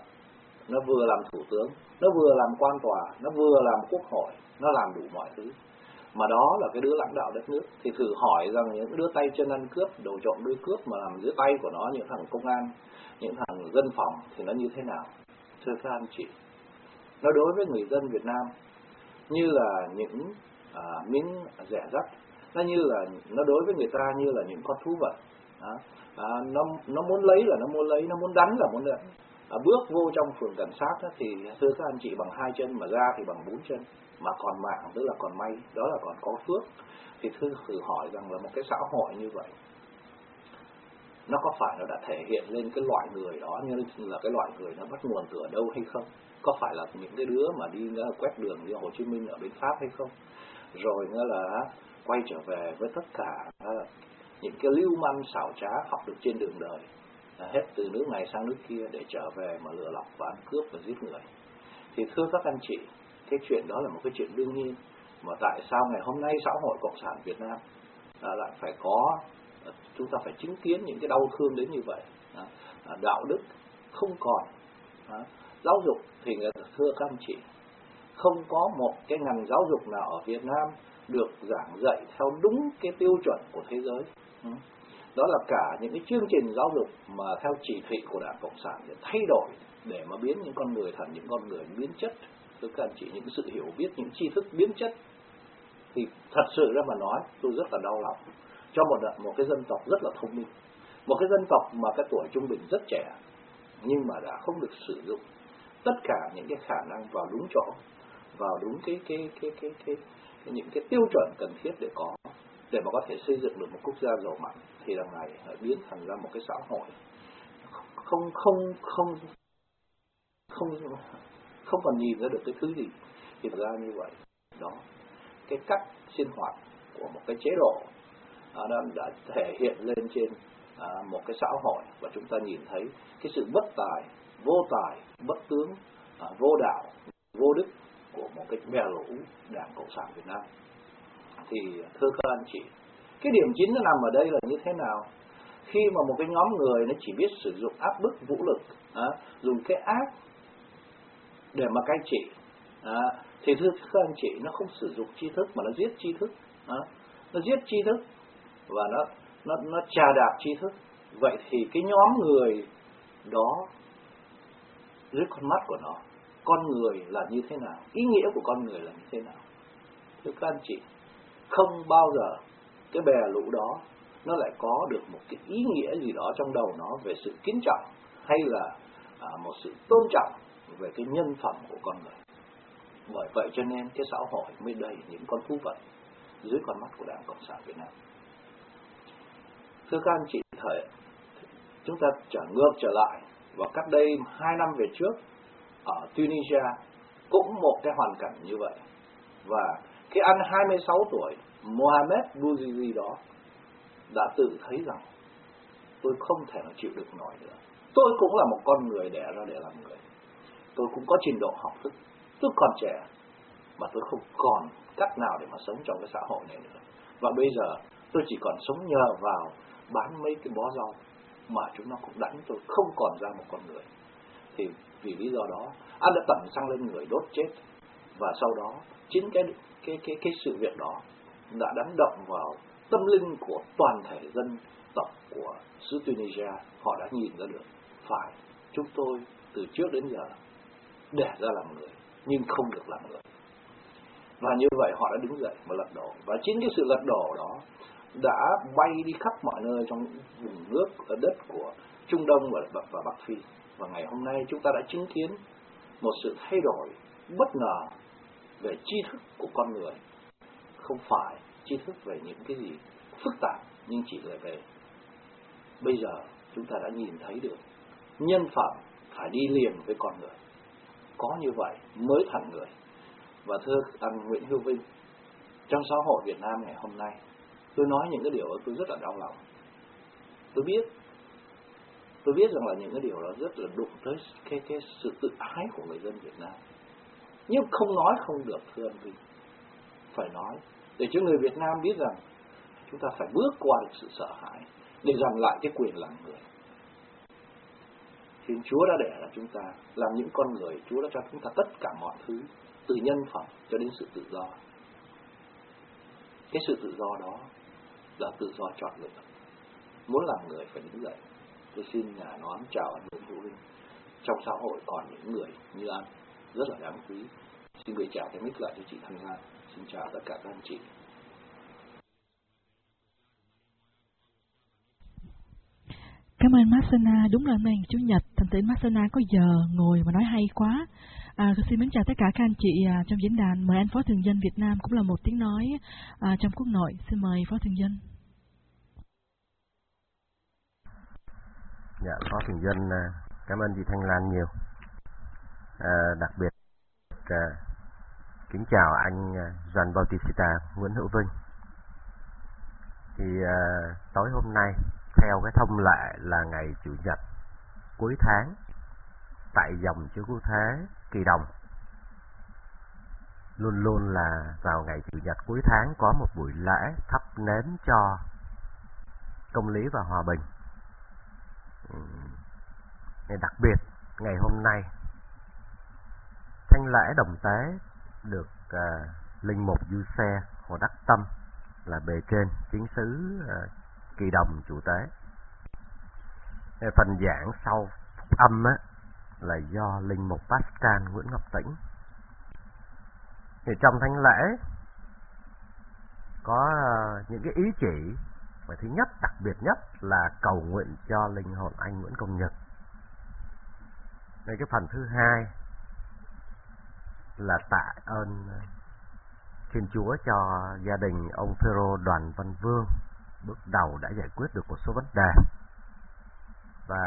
E: nó vừa làm thủ tướng, nó vừa làm quan tòa, nó vừa làm quốc hội, nó làm đủ mọi thứ. Mà đó là cái đứa lãnh đạo đất nước. Thì thử hỏi rằng những đứa tay chân ăn cướp, đầu trộm đuôi cướp mà làm dưới tay của nó, những thằng công an, những thằng dân phòng thì nó như thế nào? Thưa các anh chị, nó đối với người dân Việt Nam như là những à, miếng rẻ rách, nó như là nó đối với người ta như là những con thú vật. À, à, nó nó muốn lấy là nó muốn lấy, nó muốn đánh là muốn đánh. À, bước vô trong phường cảnh sát đó, thì thưa các anh chị, bằng hai chân, mà ra thì bằng bốn chân, mà còn mạng tức là còn may, đó là còn có phước. Thì thưa thử hỏi rằng là một cái xã hội như vậy, nó có phải nó đã thể hiện lên cái loại người đó như là cái loại người nó bắt nguồn từ ở đâu hay không? Có phải là những cái đứa mà đi nghĩa là quét đường như Hồ Chí Minh ở bên Pháp hay không? Rồi nghĩa là quay trở về với tất cả những cái lưu manh xảo trá học được trên đường đời, hết từ nước này sang nước kia để trở về mà lừa lọc và ăn cướp và giết người. Thì thưa các anh chị, cái chuyện đó là một cái chuyện đương nhiên. Mà tại sao ngày hôm nay xã hội cộng sản Việt Nam à, lại phải có, chúng ta phải chứng kiến những cái đau thương đến như vậy. À, à, đạo đức không còn, à, giáo dục thì thưa các anh chị, không có một cái ngành giáo dục nào ở Việt Nam được giảng dạy theo đúng cái tiêu chuẩn của thế giới. Đó là cả những cái chương trình giáo dục mà theo chỉ thị của Đảng Cộng sản để thay đổi, để mà biến những con người thành những con người biến chất. Thưa các anh chị, những sự hiểu biết, những tri thức biến chất. Thì thật sự ra mà nói, tôi rất là đau lòng cho một, một cái dân tộc rất là thông minh, một cái dân tộc mà cái tuổi trung bình rất trẻ, nhưng mà đã không được sử dụng tất cả những cái khả năng vào đúng chỗ, vào đúng cái cái cái cái cái, cái những cái tiêu chuẩn cần thiết để có, để mà có thể xây dựng được một quốc gia giàu mạnh. Thì đằng này lại biến thành ra một cái xã hội không không không không không còn nhìn ra được cái thứ gì. Thì ra như vậy đó, cái cách sinh hoạt của một cái chế độ à, đã, đã thể hiện lên trên à, một cái xã hội, và chúng ta nhìn thấy cái sự bất tài, vô tài, bất tướng, à, vô đạo, vô đức của một cái bè lũ Đảng Cộng sản Việt Nam. Thì thưa các anh chị, cái điểm chính nó nằm ở đây là như thế nào? Khi mà một cái nhóm người nó chỉ biết sử dụng áp bức vũ lực, à, dùng cái ác để mà cai trị, à, thì thưa các anh chị, nó không sử dụng tri thức mà nó giết tri thức, à, nó giết tri thức và nó nó nó chà đạp tri thức. Vậy thì cái nhóm người đó dưới con mắt của nó, con người là như thế nào? Ý nghĩa của con người là như thế nào? Thưa các anh chị, không bao giờ cái bè lũ đó nó lại có được một cái ý nghĩa gì đó trong đầu nó về sự kính trọng, hay là à, một sự tôn trọng về cái nhân phẩm của con người. Bởi vậy cho nên cái xã hội mới đầy những con thú vật, dưới con mắt của Đảng Cộng sản Việt Nam. Thưa các anh chị, thời chúng ta trở ngược trở lại vào cách đây hai năm về trước ở Tunisia cũng một cái hoàn cảnh như vậy. Và cái anh hai mươi sáu tuổi Mohamed Bouazizi đó đã tự thấy rằng tôi không thể chịu được nổi nữa. Tôi cũng là một con người đẻ ra để làm người. Tôi cũng có trình độ học thức. Tôi còn trẻ mà tôi không còn cách nào để mà sống trong cái xã hội này nữa. Và bây giờ tôi chỉ còn sống nhờ vào bán mấy cái bó rau mà chúng nó cũng đánh tôi không còn ra một con người. Thì vì lý do đó anh đã tẩm xăng lên người đốt chết. Và sau đó chính cái cái cái cái sự việc đó đã đánh động vào tâm linh của toàn thể dân tộc của xứ Tunisia. Họ đã nhìn ra được phải chúng tôi từ trước đến giờ đẻ ra làm người nhưng không được làm người. Và như vậy họ đã đứng dậy và lật đổ. Và chính cái sự lật đổ đó đã bay đi khắp mọi nơi trong vùng nước ở đất của Trung Đông và, và Bắc Phi. Và ngày hôm nay chúng ta đã chứng kiến một sự thay đổi bất ngờ về tri thức của con người. Không phải tri thức về những cái gì phức tạp, nhưng chỉ là về bây giờ chúng ta đã nhìn thấy được nhân phẩm phải đi liền với con người. Có như vậy mới thành người. Và thưa anh Nguyễn Hữu Vinh, trong xã hội Việt Nam ngày hôm nay, tôi nói những cái điều đó tôi rất là đau lòng. Tôi biết, tôi biết rằng là những cái điều đó rất là đụng tới cái, cái sự tự ái của người dân Việt Nam. Nhưng không nói không được, thưa anh Vinh. Phải nói, để cho người Việt Nam biết rằng chúng ta phải bước qua được sự sợ hãi để giành lại cái quyền làm người. Thiên Chúa đã để là chúng ta làm những con người, Chúa đã cho chúng ta tất cả mọi thứ, từ nhân phẩm cho đến sự tự do. Cái sự tự do đó là tự do chọn lựa. Muốn làm người phải đứng dậy. Tôi xin nhà nói chào anh Nguyễn Hữu Vinh. Trong xã hội còn những người như anh rất là đáng quý. Xin gửi chào cái mic lại cho chị Thanh Lan. Xin chào tất cả các anh chị.
B: Cảm ơn Masana. Đúng là hôm nay Chủ nhật, thành thử Masana có giờ ngồi mà nói hay quá. À, xin mến chào tất cả các anh chị à, trong diễn đàn. Mời anh Phó Thường Dân Việt Nam cũng là một tiếng nói à, trong quốc nội. Xin mời Phó Thường Dân.
F: Dạ, Phó Thường Dân cảm ơn chị Thanh Lan nhiều. À, đặc biệt à, kính chào anh John Bautista Nguyễn Hữu Vinh. Thì à, tối hôm nay theo cái thông lệ là ngày Chủ nhật cuối tháng tại dòng chữ Quốc Thế Kỳ Đồng, luôn luôn là vào ngày Chủ nhật cuối tháng có một buổi lễ thắp nến cho công lý và hòa bình. Ngày đặc biệt ngày hôm nay thánh lễ đồng tế được uh, linh mục Du Xe Hồ Đắc Tâm là bề trên chính xứ uh, Kỳ Đồng chủ tế. Phần giảng sau phúc âm á, là do linh mục Pascal Nguyễn Ngọc Tĩnh. Thì trong thánh lễ có uh, những cái ý chỉ, và thứ nhất, đặc biệt nhất là cầu nguyện cho linh hồn anh Nguyễn Công Nhật. Đây cái phần thứ hai là tạ ơn Thiên Chúa cho gia đình ông Phêrô Đoàn Văn Vương bước đầu đã giải quyết được một số vấn đề, và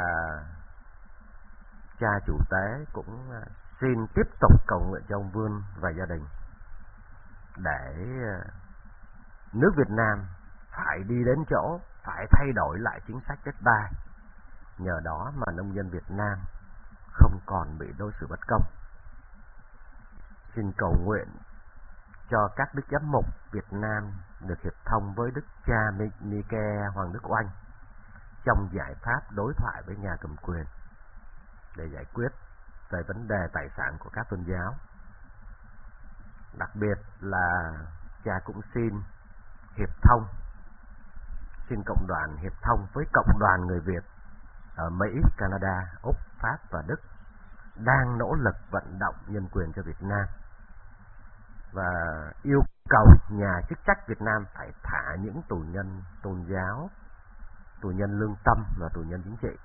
F: cha chủ tế cũng xin tiếp tục cầu nguyện cho ông Vương và gia đình để nước Việt Nam phải đi đến chỗ phải thay đổi lại chính sách đất đai, nhờ đó mà nông dân Việt Nam không còn bị đối xử bất công. Xin cầu nguyện cho các đức giám mục Việt Nam được hiệp thông với đức cha Mike Hoàng Đức Oanh trong giải pháp đối thoại với nhà cầm quyền để giải quyết về vấn đề tài sản của các tôn giáo. Đặc biệt là cha cũng xin hiệp thông, xin cộng đoàn hiệp thông với cộng đoàn người Việt ở Mỹ, Canada, Úc, Pháp và Đức đang nỗ lực vận động nhân quyền cho Việt Nam, và yêu cầu nhà chức trách Việt Nam phải thả những tù nhân tôn giáo, tù nhân lương tâm và tù nhân chính trị.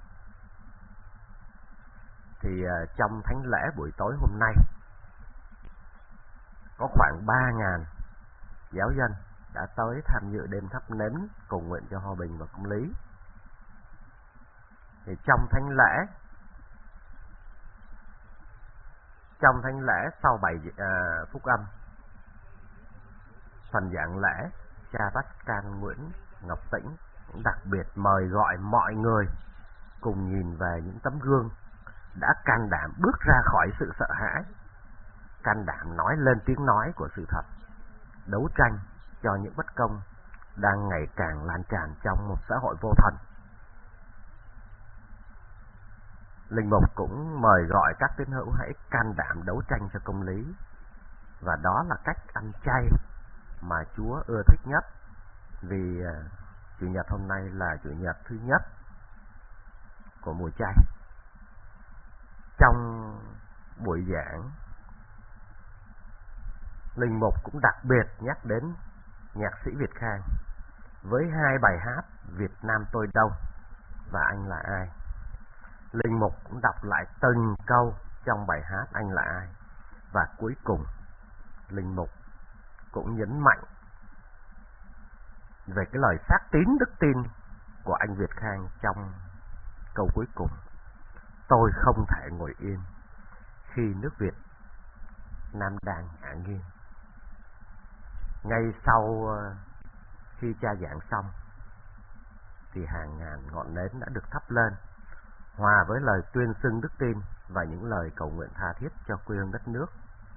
F: Thì uh, trong thánh lễ buổi tối hôm nay có khoảng ba nghìn giáo dân đã tới tham dự đêm thắp nến cầu nguyện cho hòa bình và công lý. Thì trong thánh lễ, trong thánh lễ sau bảy uh, phúc âm, phần giảng lễ, cha Pascal Nguyễn Ngọc Tĩnh đặc biệt mời gọi mọi người cùng nhìn về những tấm gương đã can đảm bước ra khỏi sự sợ hãi, can đảm nói lên tiếng nói của sự thật, đấu tranh cho những bất công đang ngày càng lan tràn trong một xã hội vô thần. Linh mục cũng mời gọi các tín hữu hãy can đảm đấu tranh cho công lý, và đó là cách ăn chay mà Chúa ưa thích nhất, vì Chủ nhật hôm nay là Chủ nhật thứ nhất của mùa chay. Trong buổi giảng, Linh mục cũng đặc biệt nhắc đến nhạc sĩ Việt Khang với hai bài hát Việt Nam tôi đâu và Anh là ai. Linh mục cũng đọc lại từng câu trong bài hát Anh là ai, và cuối cùng Linh mục cũng nhấn mạnh về cái lời xác tín đức tin của anh Việt Khang trong câu cuối cùng: tôi không thể ngồi yên khi nước Việt Nam đang ngã nghiêng. Ngay sau khi cha giảng xong thì hàng ngàn ngọn nến đã được thắp lên, hòa với lời tuyên xưng đức tin và những lời cầu nguyện tha thiết cho quê hương đất nước.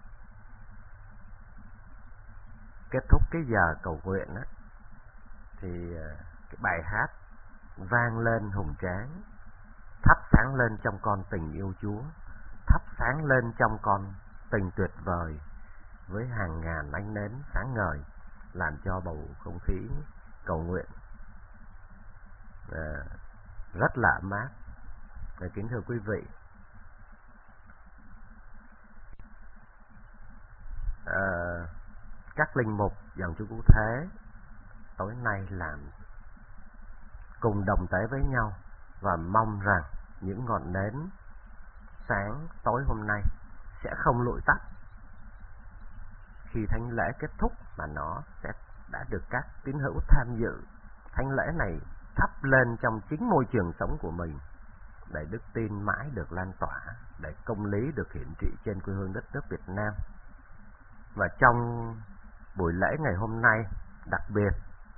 F: Kết thúc cái giờ cầu nguyện á, thì cái bài hát vang lên hùng tráng: thắp sáng lên trong con tình yêu Chúa, thắp sáng lên trong con tình tuyệt vời, với hàng ngàn ánh nến sáng ngời, làm cho bầu không khí cầu nguyện à, rất là ấm áp. Và kính thưa quý vị, à, các linh mục dòng Chúa Cứu Thế tối nay làm cùng đồng tế với nhau, và mong rằng những ngọn nến sáng tối hôm nay sẽ không lụi tắt khi thánh lễ kết thúc, mà nó sẽ đã được các tín hữu tham dự thánh lễ này thắp lên trong chính môi trường sống của mình, để đức tin mãi được lan tỏa, để công lý được hiển trị trên quê hương đất nước Việt Nam. Và trong buổi lễ ngày hôm nay đặc biệt,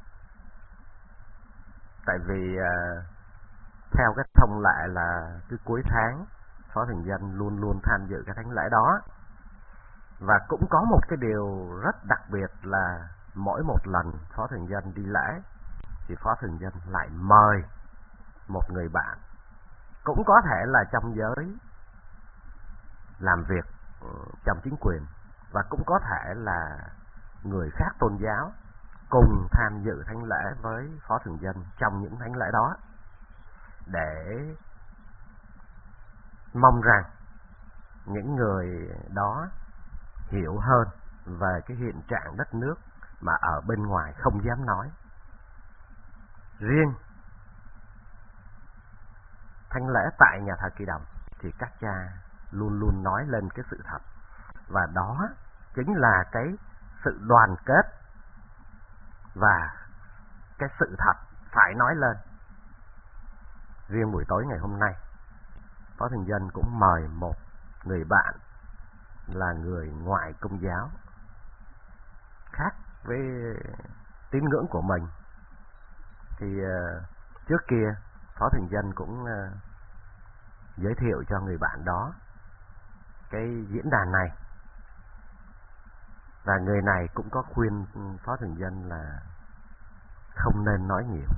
F: tại vì uh, theo cái thông lệ là cứ cuối tháng Phó Thường Dân luôn luôn tham dự cái thánh lễ đó, và cũng có một cái điều rất đặc biệt là mỗi một lần Phó Thường Dân đi lễ thì Phó Thường Dân lại mời một người bạn, cũng có thể là trong giới làm việc trong chính quyền, và cũng có thể là người khác tôn giáo, cùng tham dự thánh lễ với Phó Thường Dân trong những thánh lễ đó, để mong rằng những người đó hiểu hơn về cái hiện trạng đất nước mà ở bên ngoài không dám nói. Riêng thánh lễ tại nhà thờ Kỳ Đồng thì các cha luôn luôn nói lên cái sự thật, và đó chính là cái sự đoàn kết và cái sự thật phải nói lên. Riêng buổi tối ngày hôm nay, Phó Thường Dân cũng mời một người bạn là người ngoại Công giáo, khác với tín ngưỡng của mình. Thì uh, trước kia Phó Thường Dân cũng uh, giới thiệu cho người bạn đó cái diễn đàn này, và người này cũng có khuyên Phó Thường Dân là không nên nói nhiều.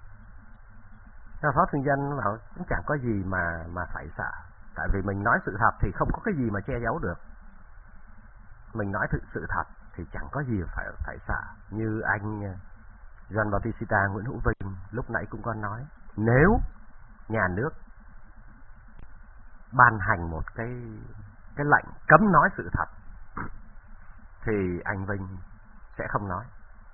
F: Phó Thường Dân bảo cũng chẳng có gì mà mà phải sợ, tại vì mình nói sự thật thì không có cái gì mà che giấu được. Mình nói thực sự thật thì chẳng có gì phải phải sợ. Như anh John Bautista Nguyễn Hữu Vinh lúc nãy cũng có nói, nếu nhà nước ban hành một cái cái lệnh cấm nói sự thật thì anh Vinh sẽ không nói.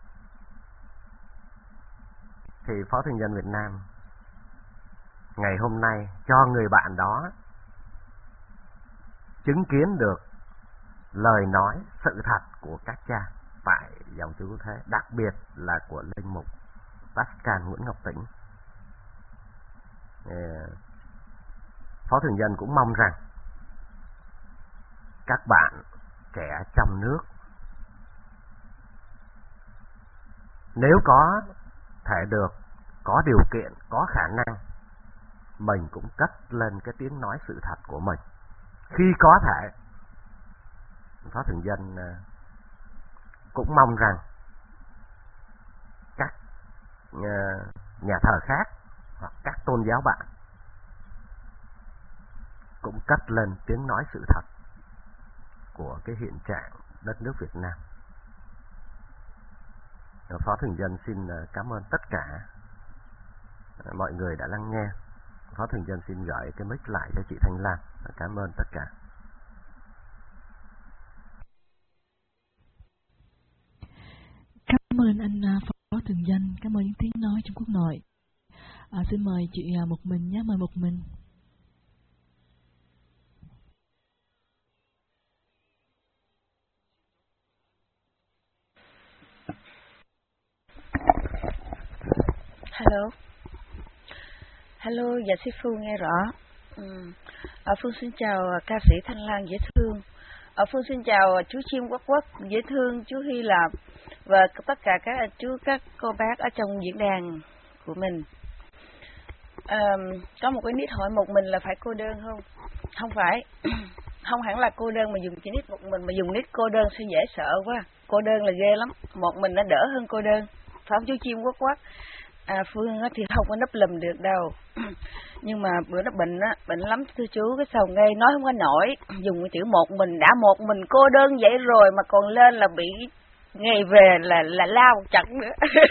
F: Thì Phó Thường Dân Việt Nam ngày hôm nay cho người bạn đó chứng kiến được lời nói sự thật của các cha, tại dòng chú Cứu Thế, đặc biệt là của linh mục Pascal Nguyễn Ngọc Tĩnh. Phó Thường Dân cũng mong rằng các bạn trẻ trong nước nếu có thể được, có điều kiện, có khả năng, mình cũng cất lên cái tiếng nói sự thật của mình. Khi có thể, Phó Thường Dân cũng mong rằng các nhà thờ khác hoặc các tôn giáo bạn cũng cất lên tiếng nói sự thật của cái hiện trạng đất nước Việt Nam. Phó Thường Dân xin cảm ơn tất cả mọi người đã lắng nghe. Phó Thường Dân xin gửi cái mic lại cho chị Thanh Lan. Cảm ơn tất cả.
B: Cảm ơn anh Phó Thường Dân, cảm ơn những tiếng nói trong quốc nội. À, xin mời chị Một Mình nhé, mời Một Mình.
G: Hello. Hello, dạ sư Phương nghe rõ. Ừ. À, Phương xin chào ca sĩ Thanh Lan dễ thương. À, Phương xin chào chú Chim Quắc Quắc dễ thương, chú Hy Lạp và tất cả các chú các cô bác ở trong diễn đàn của mình. À, có một cái nít hỏi Một Mình là phải cô đơn không? Không phải. Không hẳn là cô đơn mà dùng cái nít Một Mình, mà dùng nít cô đơn sẽ dễ sợ quá. Cô đơn là ghê lắm. Một Mình nó đỡ hơn cô đơn. Phải không chú Chim Quắc Quắc? À, Phương thì không có nấp lùm được đâu. Nhưng mà bữa nó bệnh á, bệnh lắm thưa chú, cái sầu ngay nói không có nổi, dùng cái chữ Một Mình, đã một mình cô đơn vậy rồi mà còn lên là bị ngày về là là lao chặt nữa.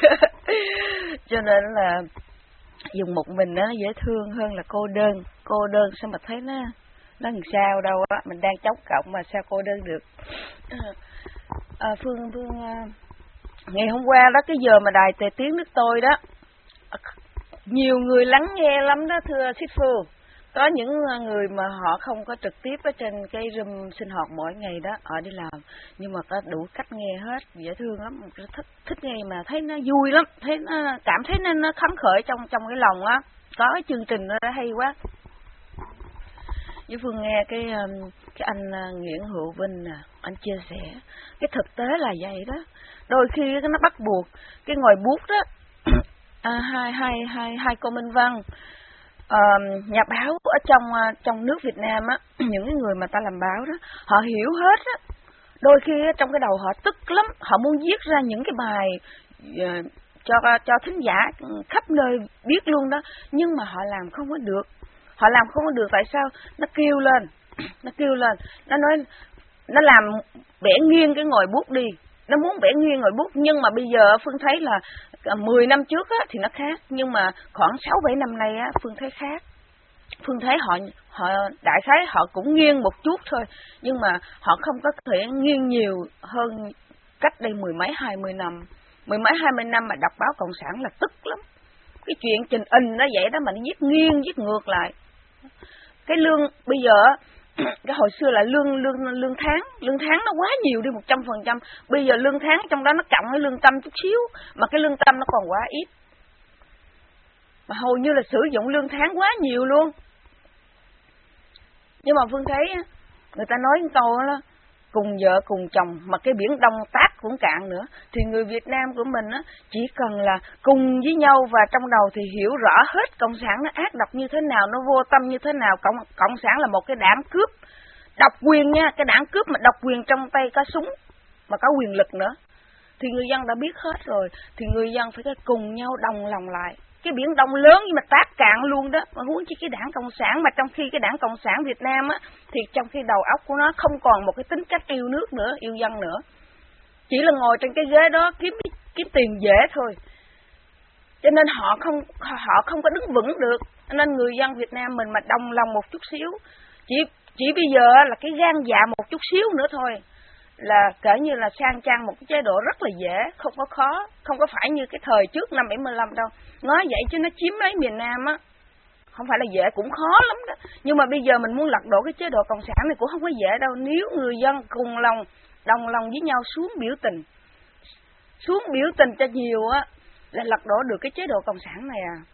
G: Cho nên là dùng Một Mình nó dễ thương hơn là cô đơn. Cô đơn sao mà thấy nó nó làm sao đâu á, mình đang chống cộng mà sao cô đơn được. À, Phương Phương ngày hôm qua đó, cái giờ mà đài Tề Tiếng nước tôi đó, nhiều người lắng nghe lắm đó thưa Sít Phu. Có những người mà họ không có trực tiếp ở trên cái room sinh hoạt mỗi ngày đó, họ đi làm, nhưng mà có đủ cách nghe hết, dễ thương lắm, thích thích nghe mà thấy nó vui lắm, thấy nó cảm thấy nó, nó khấn khởi trong trong cái lòng á. Có cái chương trình đó hay quá. Với Phương nghe cái cái anh Nguyễn Hữu Vinh nè, anh chia sẻ cái thực tế là vậy đó. Đôi khi nó bắt buộc cái ngòi bút đó. À, hai hai hai hai cô Minh Văn, à, nhà báo ở trong trong nước Việt Nam á, những cái người mà ta làm báo đó, họ hiểu hết á. Đôi khi trong cái đầu họ tức lắm, họ muốn viết ra những cái bài uh, cho cho thính giả khắp nơi biết luôn đó, nhưng mà họ làm không có được. Họ làm không có được tại sao? Nó kêu lên, nó kêu lên, nó nói, nó làm bẻ nghiêng cái ngòi bút đi. Nó muốn bẻ nghiêng ngòi bút, nhưng mà bây giờ Phương thấy là mười năm trước á, thì nó khác, nhưng mà khoảng sáu bảy năm nay á, Phương thấy khác. Phương thấy họ họ đại khái họ cũng nghiêng một chút thôi, nhưng mà họ không có thể nghiêng nhiều hơn cách đây mười mấy hai mươi năm. Mười mấy hai mươi năm mà đọc báo Cộng sản là tức lắm. Cái chuyện trình in nó vậy đó mà nó viết nghiêng viết ngược lại. Cái lương bây giờ cái hồi xưa là lương lương lương tháng, lương tháng nó quá nhiều đi một trăm phần trăm. Bây giờ lương tháng trong đó nó cộng cái lương tâm chút xíu, mà cái lương tâm nó còn quá ít. Mà hầu như là sử dụng lương tháng quá nhiều luôn. Nhưng mà Phương thấy người ta nói một câu đó, cùng vợ cùng chồng mà cái biển Đông tát cũng cạn nữa, thì người Việt Nam của mình á chỉ cần là cùng với nhau và trong đầu thì hiểu rõ hết cộng sản nó ác độc như thế nào, nó vô tâm như thế nào. Cộng cộng sản là một cái đảng cướp độc quyền nha, cái đảng cướp mà độc quyền trong tay có súng mà có quyền lực nữa, thì người dân đã biết hết rồi. Thì người dân phải cùng nhau đồng lòng lại. Cái biển Đông lớn nhưng mà tát cạn luôn đó, mà huống chi cái đảng Cộng sản, mà trong khi cái đảng Cộng sản Việt Nam á, thì trong khi đầu óc của nó không còn một cái tính cách yêu nước nữa, yêu dân nữa, chỉ là ngồi trên cái ghế đó kiếm kiếm tiền dễ thôi, cho nên họ không họ không có đứng vững được. Nên người dân Việt Nam mình mà đồng lòng một chút xíu, chỉ chỉ bây giờ là cái gan dạ một chút xíu nữa thôi, là kể như là sang trang một cái chế độ rất là dễ, không có khó, không có phải như cái thời trước năm bảy mươi lăm đâu. Nói vậy chứ nó chiếm lấy miền Nam á, không phải là dễ, cũng khó lắm đó. Nhưng mà bây giờ mình muốn lật đổ cái chế độ cộng sản này cũng không có dễ đâu, nếu người dân cùng lòng, đồng lòng với nhau xuống biểu tình. xuống biểu tình cho nhiều á là lật đổ được cái chế độ cộng sản này à.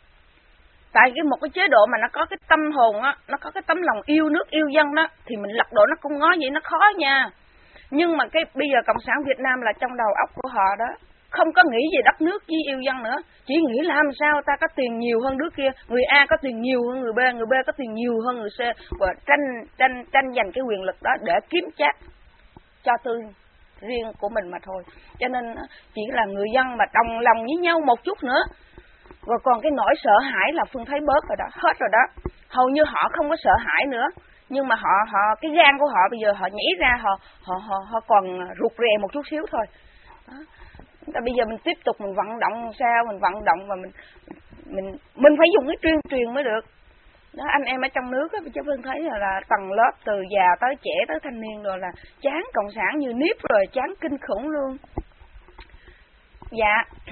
G: Tại cái một cái chế độ mà nó có cái tâm hồn á, nó có cái tấm lòng yêu nước yêu dân đó, thì mình lật đổ nó cũng ngó vậy nó khó nha. Nhưng mà cái bây giờ cộng sản Việt Nam là trong đầu óc của họ đó, không có nghĩ về đất nước với yêu dân nữa, chỉ nghĩ làm sao ta có tiền nhiều hơn đứa kia, người A có tiền nhiều hơn người B, người B có tiền nhiều hơn người C, và tranh tranh tranh giành cái quyền lực đó để kiếm chác cho tư riêng của mình mà thôi. Cho nên chỉ là người dân mà đồng lòng với nhau một chút nữa, rồi còn cái nỗi sợ hãi là Phương thấy bớt rồi đó, hết rồi đó. Hầu như họ không có sợ hãi nữa, nhưng mà họ họ cái gan của họ bây giờ họ nhảy ra, họ họ họ, họ còn rụt rè một chút xíu thôi. Đó. Bây giờ mình tiếp tục mình vận động sao, mình vận động và mình mình mình phải dùng cái tuyên truyền mới được. Đó, anh em ở trong nước á, cháu Phương thấy là, là tầng lớp từ già tới trẻ tới thanh niên rồi là chán cộng sản như nếp rồi, chán kinh khủng luôn. Dạ.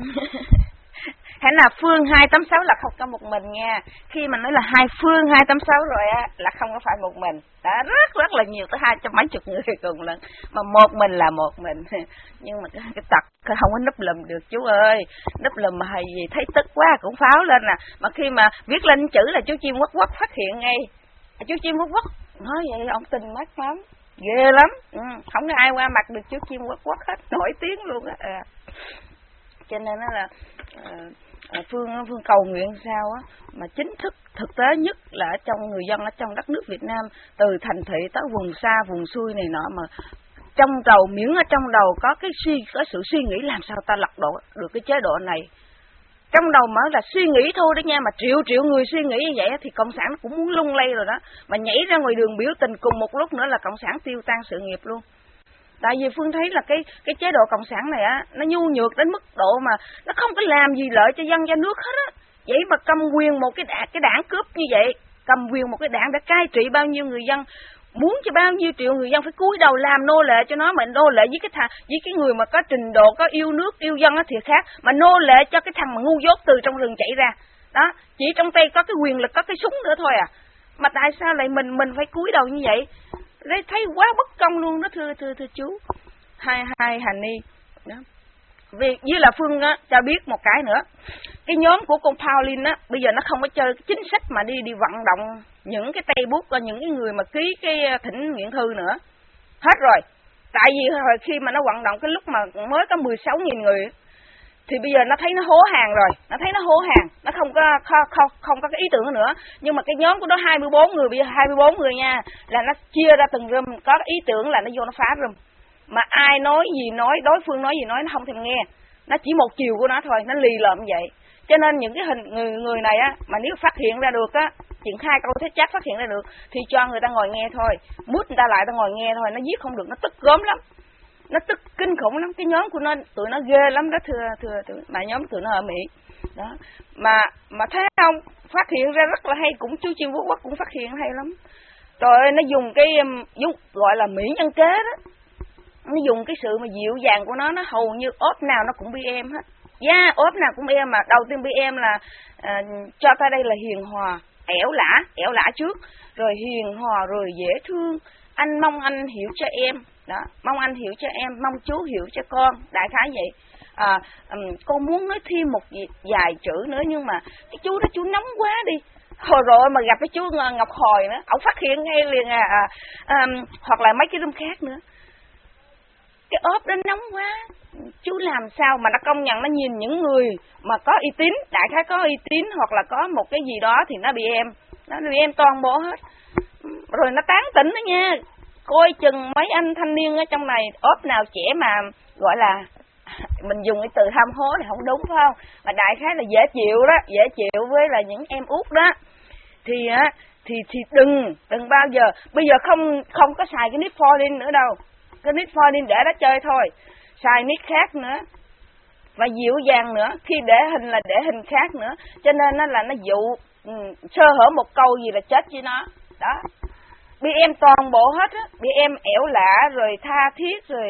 G: Hãy là Phương hai tám sáu là không có một mình nha. Khi mà nói là hai Phương hai tám sáu rồi á là không có phải một mình. Đã rất rất là nhiều, tới hai trăm mấy chục người cùng lần. Mà một mình là một mình. Nhưng mà cái, cái tật không có núp lùm được chú ơi. Núp lùm mà hay gì thấy tức quá cũng pháo lên nè. Mà khi mà viết lên chữ là chú chim quất quất phát hiện ngay. Chú chim quất quất nói vậy ông tin mắt lắm, ghê lắm. Ừ, không có ai qua mặt được chú chim quất quất hết, nổi tiếng luôn á. À. Cho nên đó là à, Phương Phương cầu nguyện sao á mà chính thức thực tế nhất là ở trong người dân ở trong đất nước Việt Nam, từ thành thị tới vùng xa vùng xuôi này nọ, mà trong đầu miễn ở trong đầu có cái suy có sự suy nghĩ làm sao ta lật đổ được cái chế độ này. Trong đầu mới là suy nghĩ thôi đó nha, mà triệu triệu người suy nghĩ như vậy thì cộng sản cũng muốn lung lay rồi đó, mà nhảy ra ngoài đường biểu tình cùng một lúc nữa là cộng sản tiêu tan sự nghiệp luôn. Tại vì Phương thấy là cái cái chế độ cộng sản này á, nó nhu nhược đến mức độ mà nó không có làm gì lợi cho dân cho nước hết á. Vậy mà cầm quyền một cái đảng cái đảng cướp như vậy, cầm quyền một cái đảng đã cai trị bao nhiêu người dân, muốn cho bao nhiêu triệu người dân phải cúi đầu làm nô lệ cho nó, mà nô lệ với cái thằng với cái người mà có trình độ, có yêu nước yêu dân á thì khác, mà nô lệ cho cái thằng mà ngu dốt từ trong rừng chạy ra. Đó, chỉ trong tay có cái quyền lực, có cái súng nữa thôi à. Mà tại sao lại mình mình phải cúi đầu như vậy? Đấy, thấy quá bất công luôn đó thưa thưa thưa chú. Hai hai Hà Ni. Đó. Vì với là Phương á cho biết một cái nữa. Cái nhóm của con Pauline á bây giờ nó không có chơi cái chính sách mà đi đi vận động những cái tay bút và những cái người mà ký cái thỉnh nguyện thư nữa. Hết rồi. Tại vì hồi khi mà nó vận động cái lúc mà mới có mười sáu nghìn người thì bây giờ nó thấy nó hố hàng rồi, nó thấy nó hố hàng, nó không có không, không, không có cái ý tưởng nữa. Nhưng mà cái nhóm của nó hai mươi bốn người, bây giờ hai mươi bốn người nha, là nó chia ra từng room, có ý tưởng là nó vô nó phá room. Mà ai nói gì nói, đối phương nói gì nói nó không thèm nghe, nó chỉ một chiều của nó thôi, nó lì lợm vậy. Cho nên những cái hình người người này á, mà nếu phát hiện ra được á, chuyện khai câu thế chắc phát hiện ra được thì cho người ta ngồi nghe thôi, mút người ta lại ta ngồi nghe thôi, nó giết không được, nó tức gớm lắm. Nó tức kinh khủng lắm, cái nhóm của nó tụi nó ghê lắm đó thưa thưa, thưa. Mà nhóm tụi nó ở Mỹ đó, mà mà thấy không, phát hiện ra rất là hay, cũng chú Chim Quốc Quốc cũng phát hiện hay lắm. Trời ơi, nó dùng cái dùng gọi là mỹ nhân kế đó, nó dùng cái sự mà dịu dàng của nó, nó hầu như ốp nào nó cũng bê em hết. Yeah, ốp nào cũng bê em, mà đầu tiên bê em là à, cho ta đây là hiền hòa, ẻo lả, ẻo lả trước, rồi hiền hòa rồi dễ thương. Anh mong anh hiểu cho em. Đó, mong anh hiểu cho em, mong chú hiểu cho con, đại khái vậy. À, um, con muốn nói thêm một vài chữ nữa, nhưng mà cái chú đó chú nóng quá đi. Hồi rồi mà gặp cái chú Ngọc Hồi nữa, ổng phát hiện ngay liền à, à, à hoặc là mấy cái room khác nữa. Cái ốp đó nóng quá, chú làm sao mà nó công nhận, nó nhìn những người mà có uy tín, đại khái có uy tín hoặc là có một cái gì đó thì nó bị em, nó bị em toàn bộ hết. Rồi nó tán tỉnh đó nha. Coi chừng mấy anh thanh niên ở trong này ốp nào trẻ mà gọi là mình dùng cái từ ham hố này không đúng phải không, mà đại khái là dễ chịu đó, dễ chịu với là những em út đó thì á thì thì đừng đừng bao giờ bây giờ không không có xài cái nít fourteen nữa đâu, cái nít fourteen để đó chơi thôi, xài nít khác nữa và dịu dàng nữa, khi để hình là để hình khác nữa, cho nên nó là nó dụ um, sơ hở một câu gì là chết với nó đó. Bị em toàn bộ hết á, bị em ẻo lả rồi tha thiết rồi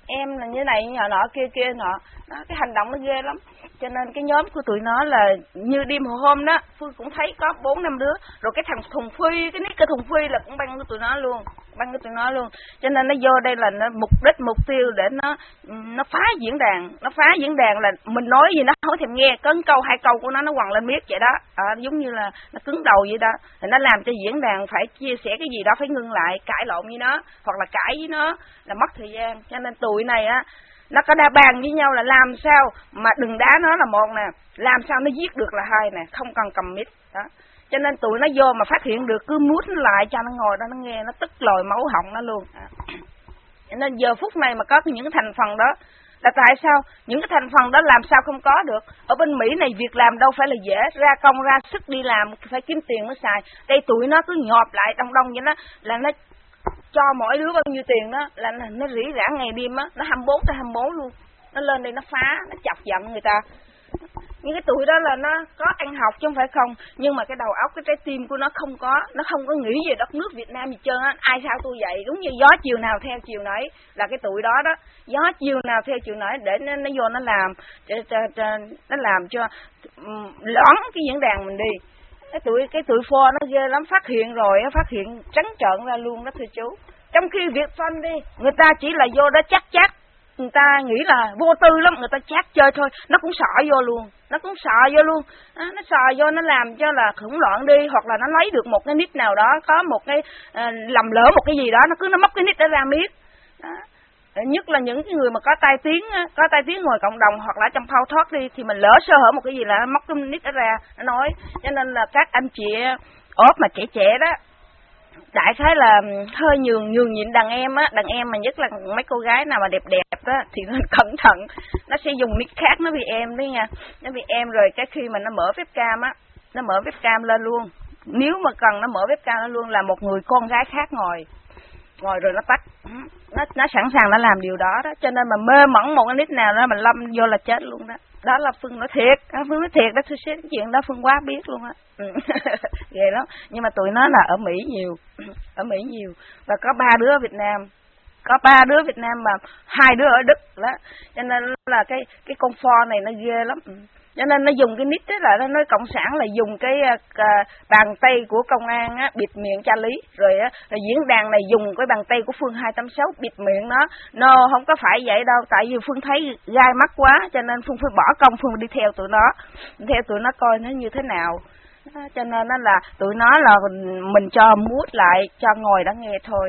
G: em là như này như nọ kia kia nọ. Đó, cái hành động nó ghê lắm. Cho nên cái nhóm của tụi nó là như đêm hồi hôm đó, Phương cũng thấy có bốn năm đứa. Rồi cái thằng Thùng Phi, cái nick cái Thùng Phi là cũng băng của tụi nó luôn, băng của tụi nó luôn. Cho nên nó vô đây là nó mục đích mục tiêu để nó nó phá diễn đàn, nó phá diễn đàn là mình nói gì nó không thèm nghe, có câu hai câu của nó nó quằn lên miết vậy đó. À, giống như là nó cứng đầu vậy đó. Thì nó làm cho diễn đàn phải chia sẻ cái gì đó phải ngưng lại, cãi lộn với nó hoặc là cãi với nó là mất thời gian. Cho nên tụi này á, nó có đa bàn với nhau là làm sao mà đừng đá nó là một nè, làm sao nó giết được là hai nè, không cần cầm mic đó. Cho nên tụi nó vô mà phát hiện được cứ mút nó lại cho nó ngồi đó nó nghe, nó tức lòi máu họng nó luôn. À. Cho nên giờ phút này mà có những cái thành phần đó là tại sao những cái thành phần đó làm sao không có được. Ở bên Mỹ này việc làm đâu phải là dễ, ra công ra sức đi làm phải kiếm tiền mới xài. Đây tụi nó cứ nhọp lại đông đông vậy đó là nó cho mỗi đứa bao nhiêu tiền đó là nó rỉ rả ngày đêm á, nó hai mươi bốn tới hai mươi bốn luôn. Nó lên đây nó phá, nó chọc giận người ta. Những cái tuổi đó là nó có ăn học chứ không phải không, nhưng mà cái đầu óc, cái trái tim của nó không có, nó không có nghĩ về đất nước Việt Nam gì trơn á. Ai sao tôi vậy, đúng như gió chiều nào theo chiều nấy là cái tuổi đó đó, gió chiều nào theo chiều nấy để nó, nó vô nó làm, cho, cho, cho, nó làm cho um, loãng cái diễn đàn mình đi. Cái tuổi cái tuổi phò nó ghê lắm, phát hiện rồi phát hiện trắng trợn ra luôn đó thưa chú. Trong khi việc phân đi, người ta chỉ là vô đó chắc chắc, người ta nghĩ là vô tư lắm, người ta chát chơi thôi, nó cũng sợ vô luôn, nó cũng sợ vô luôn, à, nó sợ vô nó làm cho là hỗn loạn đi, hoặc là nó lấy được một cái nick nào đó, có một cái uh, lầm lỡ một cái gì đó, nó cứ nó móc cái nick đó ra miết. Đó. Nhất là những cái người mà có tai tiếng, có tai tiếng ngoài cộng đồng hoặc là trong phao thoát đi, thì mình lỡ sơ hở một cái gì là nó móc cái nick đó ra, nó nói. Cho nên là các anh chị ốp mà trẻ trẻ đó, đại khái là hơi nhường nhường nhịn đàn em á, đàn em mà nhất là mấy cô gái nào mà đẹp đẹp á thì nên cẩn thận, nó sẽ dùng nick khác nó vì em đấy nha, nó vì em rồi cái khi mà nó mở webcam á, nó mở webcam lên luôn, nếu mà cần nó mở webcam lên luôn là một người con gái khác ngồi, ngồi rồi nó tắt, nó nó sẵn sàng nó làm điều đó đó, cho nên mà mê mẩn một cái nick nào đó mà lâm vô là chết luôn đó. Đó là Phương nói thiệt, Phương nói thiệt đó, tôi sẽ cái chuyện đó Phương quá biết luôn á. Ghê lắm, nhưng mà tụi nó là ở Mỹ nhiều, ở Mỹ nhiều, và có ba đứa ở Việt Nam, có ba đứa Việt Nam mà hai đứa ở Đức đó, cho nên là cái cái con pho này nó ghê lắm. Cho nên nó dùng cái nick đó là nó nói cộng sản là dùng cái uh, bàn tay của công an á, bịt miệng cha Lý, rồi, á, rồi diễn đàn này dùng cái bàn tay của Phương hai tám sáu bịt miệng nó. No, không có phải vậy đâu, tại vì Phương thấy gai mắt quá, cho nên Phương phải bỏ công Phương đi theo tụi nó, theo tụi nó coi nó như thế nào. Đó, cho nên nó là tụi nó là mình cho mút lại, cho ngồi đó nghe thôi,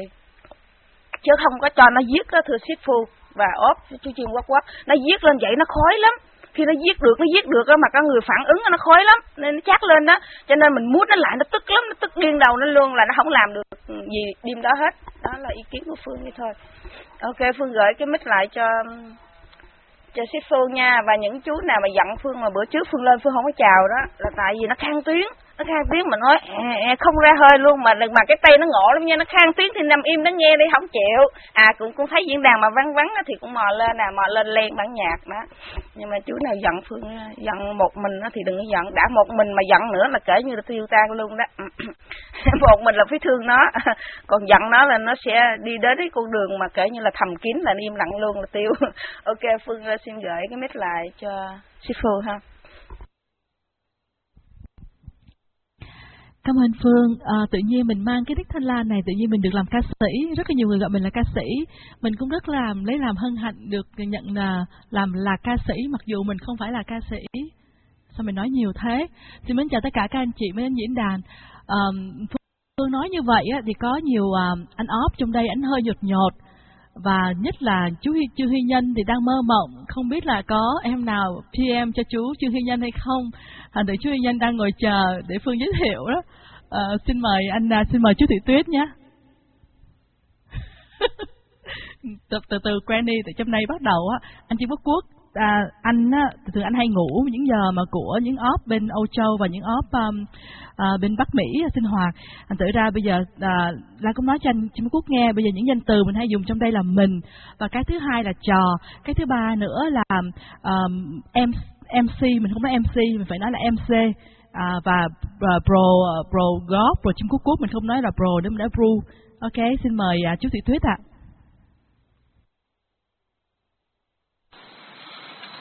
G: chứ không có cho nó giết đó thưa Sít Phu và ốp chú Chuyên Quắc Quắc. Nó giết lên vậy nó khói lắm. Khi nó giết được, nó giết được mà có người phản ứng nó khói lắm, nên nó chát lên đó. Cho nên mình mút nó lại, nó tức lắm, nó tức điên đầu nó luôn, là nó không làm được gì đêm đó hết. Đó là ý kiến của Phương đi thôi. Ok, Phương gửi cái mic lại cho cho Sít Phương nha. Và những chú nào mà giận Phương mà bữa trước Phương lên Phương không có chào đó là tại vì nó khang tiếng, nó khang tiếng mà nói à, à, không ra hơi luôn, mà mà cái tay nó ngộ lắm nha, nó khang tiếng thì nằm im nó nghe đi không chịu. À cũng cũng thấy diễn đàn mà vắng vắng thì cũng mò lên nè, mò lên len bản nhạc đó. Nhưng mà chú nào giận Phương, giận một mình thì đừng có giận, đã một mình mà giận nữa là kể như là tiêu tan luôn đó. Một mình là phải thương nó, còn giận nó là nó sẽ đi đến cái con đường mà kể như là thầm kín là im lặng luôn là tiêu. Ok, Phương xin gửi cái mic lại cho Sít Phu ha.
B: Cảm ơn Phương. À, tự nhiên mình mang cái nick Thanh Lan này, tự nhiên mình được làm ca sĩ, rất là nhiều người gọi mình là ca sĩ. Mình cũng rất là lấy làm hân hạnh được nhận là làm là ca sĩ, mặc dù mình không phải là ca sĩ. Sao mình nói nhiều thế? Xin mến chào tất cả các anh chị bên diễn đàn. À, Phương nói như vậy á, thì có nhiều à, anh óp trong đây, anh hơi nhột nhột. Và nhất là chú Huy, Trương Huy Nhân thì đang mơ mộng, không biết là có em nào pê em cho chú Trương Huy Nhân hay không. Thành thử chú Huy Nhân đang ngồi chờ để Phương giới thiệu đó. À, xin mời anh, xin mời chú Thị Tuyết nhé. từ, từ từ quen đi, từ trong này bắt đầu á, anh Chuyên Quốc Quốc, à, anh á, thường anh hay ngủ những giờ mà của những óp bên Âu Châu và những óp um, à, bên Bắc Mỹ sinh hoạt. Thành thử ra bây giờ à, Lan cũng nói cho anh Chuyên Quốc nghe, bây giờ những danh từ mình hay dùng trong đây là mình, và cái thứ hai là trò, cái thứ ba nữa là um, em em xê, mình không nói em xê, mình phải nói là em xê. À, và uh, pro uh, pro golf, pro Chuyên Quốc Quốc, mình không nói là pro nữa, mình nói pro. Ok, xin mời uh, chú Thị Tuyết ạ. À.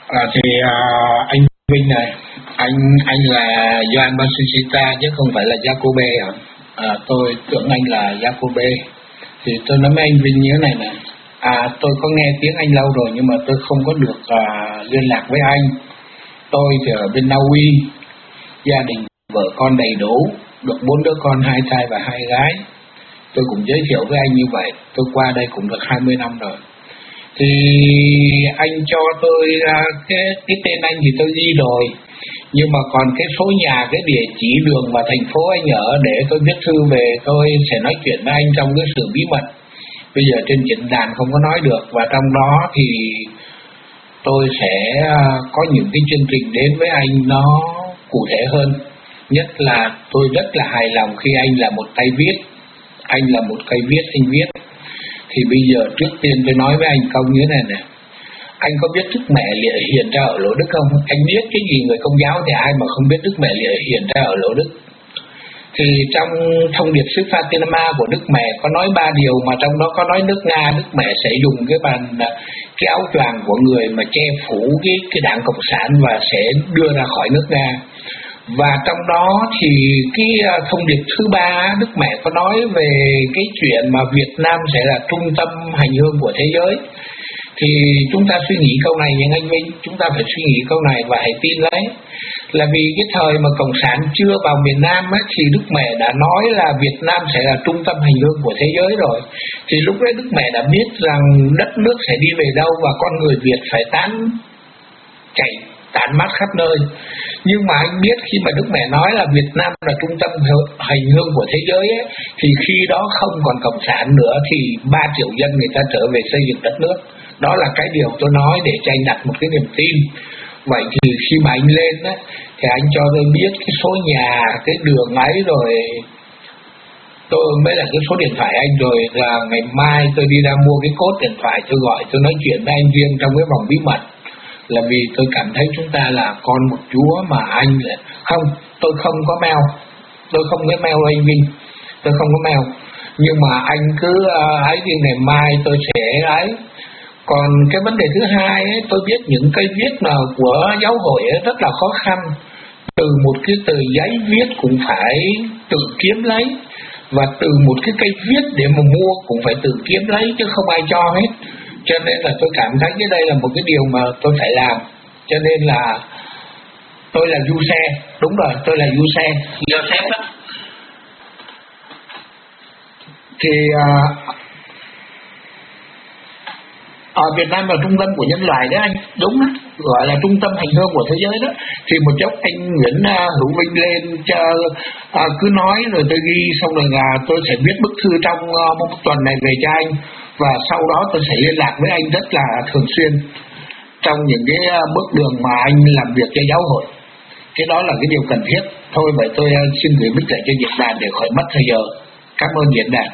C: À, thì à, anh Vinh này, anh anh là Gioan Bautista chứ không phải là Jacobe hả? À, tôi tưởng anh là Jacobe. Thì tôi nói với anh Vinh như thế này nè. À, tôi có nghe tiếng anh lâu rồi nhưng mà tôi không có được à, liên lạc với anh. Tôi thì ở bên Na Uy, gia đình vợ con đầy đủ, được bốn đứa con, hai trai và hai gái. Tôi cũng giới thiệu với anh như vậy. Tôi qua đây cũng được hai mươi năm rồi. Thì anh cho tôi uh, cái, cái tên anh thì tôi ghi rồi. Nhưng mà còn cái số nhà, cái địa chỉ đường và thành phố anh ở để tôi viết thư về, tôi sẽ nói chuyện với anh trong cái sự bí mật. Bây giờ trên diễn đàn không có nói được. Và trong đó thì tôi sẽ uh, có những cái chương trình đến với anh nó cụ thể hơn. Nhất là tôi rất là hài lòng khi anh là một tay viết. Anh là một cây viết, anh viết. Thì bây giờ trước tiên tôi nói với anh câu như thế này nè. Anh có biết Đức Mẹ Lịa Hiền Ra ở Lỗ Đức không? Anh biết cái gì người Công giáo thì ai mà không biết Đức Mẹ Lịa Hiền Ra ở Lỗ Đức. Thì trong thông điệp xứ Fatima của Đức Mẹ có nói ba điều, mà trong đó có nói nước Nga, Đức Mẹ sẽ dùng cái bàn cái áo choàng của người mà che phủ cái, cái đảng Cộng sản và sẽ đưa ra khỏi nước Nga. Và trong đó thì cái thông điệp thứ ba, Đức Mẹ có nói về cái chuyện mà Việt Nam sẽ là trung tâm hành hương của thế giới. Thì chúng ta suy nghĩ câu này nha anh Vinh, chúng ta phải suy nghĩ câu này và hãy tin lấy. Là vì cái thời mà Cộng sản chưa vào miền Nam ấy, thì Đức Mẹ đã nói là Việt Nam sẽ là trung tâm hành hương của thế giới rồi. Thì lúc đấy Đức Mẹ đã biết rằng đất nước sẽ đi về đâu và con người Việt phải tán chạy tản mát khắp nơi. Nhưng mà anh biết khi mà Đức Mẹ nói là Việt Nam là trung tâm hành hương của thế giới ấy, thì khi đó không còn Cộng sản nữa thì ba triệu dân người ta trở về xây dựng đất nước. Đó là cái điều tôi nói để cho anh đặt một cái niềm tin. Vậy thì khi mà anh lên á, thì anh cho tôi biết cái số nhà, cái đường ấy rồi tôi mới là cái số điện thoại anh, rồi là ngày mai tôi đi ra mua cái code điện thoại, tôi gọi tôi nói chuyện với anh riêng trong cái vòng bí mật. Là vì tôi cảm thấy chúng ta là con một Chúa mà anh là không, tôi không có mail, tôi không có mail anh Vinh, tôi không có mail. Nhưng mà anh cứ ấy thì ngày mai tôi sẽ ấy. Còn cái vấn đề thứ hai ấy, tôi biết những cây viết nào của giáo hội ấy rất là khó khăn. Từ một cái tờ giấy viết cũng phải tự kiếm lấy, và từ một cái cây viết để mà mua cũng phải tự kiếm lấy chứ không ai cho hết. Cho nên là tôi cảm thấy cái đây là một cái điều mà tôi phải làm. Cho nên là tôi là du xe, đúng rồi, tôi là du xe, Joseph đó. Thì uh, ở Việt Nam là trung tâm của nhân loại đó anh, đúng đó, gọi là trung tâm hành hương của thế giới đó. Thì một chốc anh Nguyễn uh, Hữu Vinh lên cho uh, cứ nói rồi tôi ghi, xong rồi là tôi sẽ viết bức thư trong uh, một tuần này về cho anh. Và sau đó tôi sẽ liên lạc với anh rất là thường xuyên trong những cái bước đường mà anh làm việc cho giáo hội. Cái đó là cái điều cần thiết. Thôi vậy tôi xin gửi mic lại cho diễn đàn để khỏi mất thời giờ. Cảm ơn diễn đàn.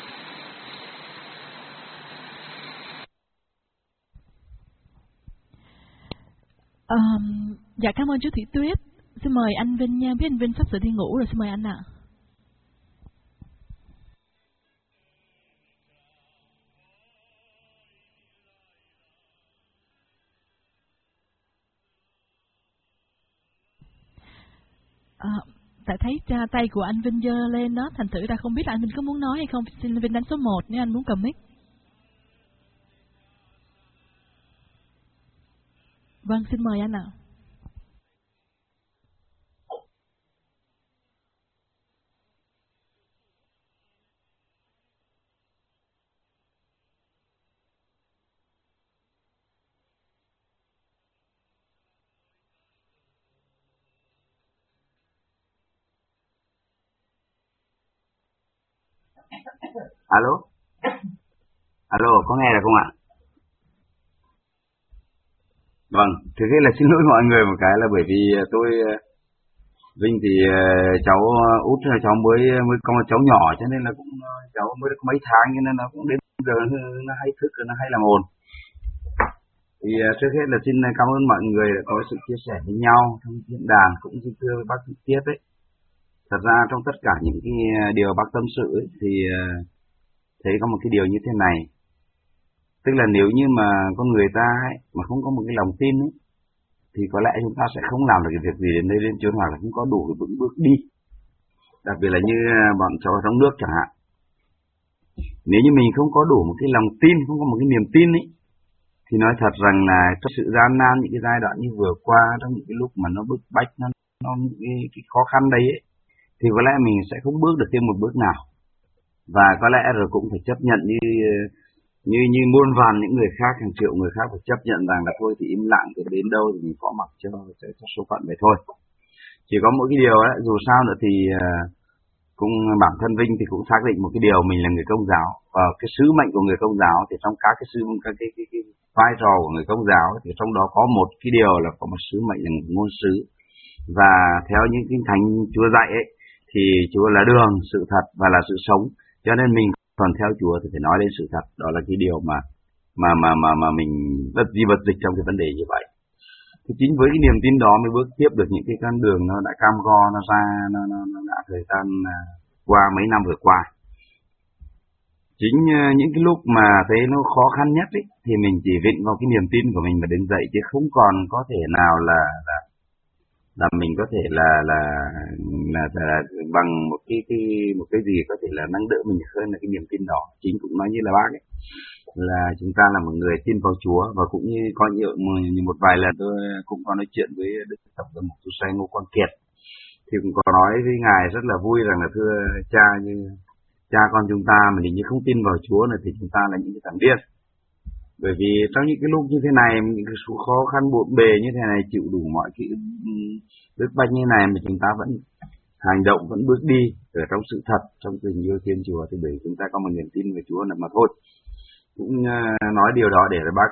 B: Um, dạ cảm ơn chú Thị Tuyết. Xin mời anh Vinh nha. Biết anh Vinh sắp sửa đi ngủ rồi, xin mời anh ạ. À. À, tại thấy cha tay của anh Vinh giơ lên đó, thành thử ra không biết là anh Vinh có muốn nói hay không. Xin Vinh đánh số một nếu anh muốn cầm mic. Vâng, xin mời anh ạ.
A: Alo, alo, có nghe được không ạ? Vâng, thực ra là xin lỗi mọi người một cái là bởi vì tôi Vinh thì cháu út cháu mới mới có một cháu nhỏ, cho nên là cũng cháu mới được mấy tháng, cho nên nó cũng đến giờ nó hay thức, nó hay làm ồn. Thì trước hết là xin cảm ơn mọi người đã có sự chia sẻ với nhau trong diễn đàn, cũng xin thưa với bác Thị Tiếp ấy. Thật ra trong tất cả những cái điều bác tâm sự ấy, thì thấy có một cái điều như thế này. Tức là nếu như mà con người ta ấy, mà không có một cái lòng tin ấy, thì có lẽ chúng ta sẽ không làm được cái việc gì đến đây đến chốn, hoặc là không có đủ cái vững bước đi. Đặc biệt là như bọn cháu ở trong nước chẳng hạn. Nếu như mình không có đủ một cái lòng tin, không có một cái niềm tin ấy, thì nói thật rằng là trong sự gian nan, những cái giai đoạn như vừa qua, trong những cái lúc mà nó bức bách, nó, nó những cái, cái khó khăn đấy ấy, thì có lẽ mình sẽ không bước được thêm một bước nào. Và có lẽ rồi cũng phải chấp nhận như như như muôn vàn những người khác, hàng triệu người khác phải chấp nhận rằng là thôi thì im lặng, thì đến đâu thì mình có mặc cho, cho, cho số phận vậy thôi. Chỉ có mỗi cái điều ấy, dù sao nữa thì cũng bản thân Vinh thì cũng xác định một cái điều, mình là người Công giáo, và cái sứ mệnh của người Công giáo thì trong các cái sứ các cái, cái, cái vai trò của người Công giáo thì trong đó có một cái điều là có một sứ mệnh là ngôn sứ. Và theo những kinh thánh Chúa dạy ấy, thì Chúa là đường, sự thật và là sự sống, cho nên mình còn theo Chúa thì phải nói lên sự thật. Đó là cái điều mà mà mà mà mà mình bất di bất dịch trong cái vấn đề như vậy. Thì chính với cái niềm tin đó mới bước tiếp được những cái con đường nó đã cam go, nó ra, nó, nó, nó đã thời gian qua mấy năm vừa qua. Chính những cái lúc mà thấy nó khó khăn nhất ấy, thì mình chỉ vịn vào cái niềm tin của mình mà đứng dậy, chứ không còn có thể nào là là, là mình có thể là là, là, là, là bằng một cái cái một cái gì có thể là nâng đỡ mình hơn là cái niềm tin đó. Chính cũng nói như là bác ấy, là chúng ta là một người tin vào Chúa, và cũng như có nhiều như một vài lần tôi cũng có nói chuyện với Đức Tổng giám mục Tu Say Ngô Quang Kiệt, thì cũng có nói với ngài rất là vui rằng là thưa cha, như cha con chúng ta mà nếu như không tin vào Chúa này thì chúng ta là những cái thằng điên. Bởi vì trong những cái lúc như thế này, những cái khó khăn bộn bề như thế này, chịu đủ mọi cái bức bách như này mà chúng ta vẫn hành động, vẫn bước đi ở trong sự thật, trong tình yêu Thiên Chúa, thì bởi chúng ta có một niềm tin về Chúa là mà thôi. Cũng nói điều đó để bác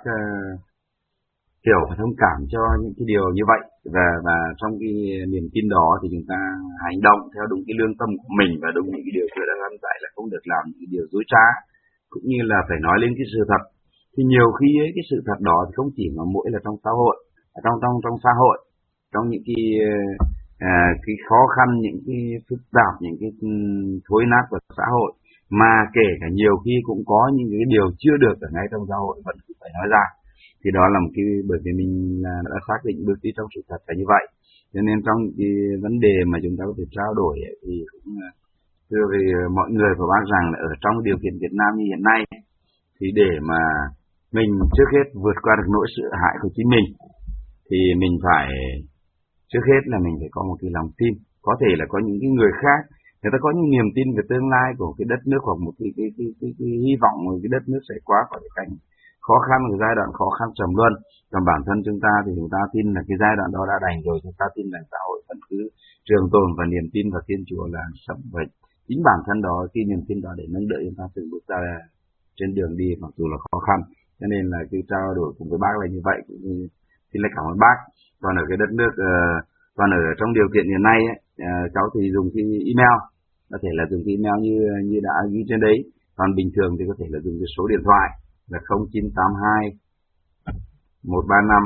A: hiểu và thông cảm cho những cái điều như vậy, và và trong cái niềm tin đó thì chúng ta hành động theo đúng cái lương tâm của mình, và đúng những cái điều Chúa đã căn dạy là không được làm những cái điều dối trá, cũng như là phải nói lên cái sự thật. Thì nhiều khi ấy, cái sự thật đó thì không chỉ mà mỗi là trong xã hội, trong trong trong xã hội, trong những cái à, cái khó khăn, những cái phức tạp, những cái thối nát của xã hội, mà kể cả nhiều khi cũng có những cái điều chưa được ở ngay trong xã hội vẫn phải nói ra. Thì đó là một cái, bởi vì mình đã xác định bước đi trong sự thật là như vậy, cho nên trong cái vấn đề mà chúng ta có thể trao đổi ấy, thì cũng thưa với mọi người và bác rằng là ở trong điều kiện Việt Nam như hiện nay, thì để mà mình trước hết vượt qua được nỗi sợ hãi của chính mình, thì mình phải trước hết là mình phải có một cái lòng tin. Có thể là có những cái người khác, người ta có những niềm tin về tương lai của cái đất nước, hoặc một cái cái cái cái, cái, cái hy vọng của cái đất nước sẽ qua khỏi cái cảnh khó khăn, một giai đoạn khó khăn trầm luân. Còn bản thân chúng ta thì chúng ta tin là cái giai đoạn đó đã đành rồi, chúng ta tin là xã hội vẫn cứ trường tồn, và niềm tin vào Thiên Chúa là sống vậy. Chính bản thân đó, cái niềm tin đó để nâng đỡ chúng ta từng bước ra trên đường đi mặc dù là khó khăn. Cho nên là cái trao đổi cùng với bác là như vậy. Cũng như xin lấy cảm ơn bác. Còn ở cái đất nước, uh, còn ở trong điều kiện hiện nay ấy, uh, cháu thì dùng cái email, có thể là dùng cái email như như đã ghi trên đấy. Còn bình thường thì có thể là dùng cái số điện thoại là không chín tám hai một ba năm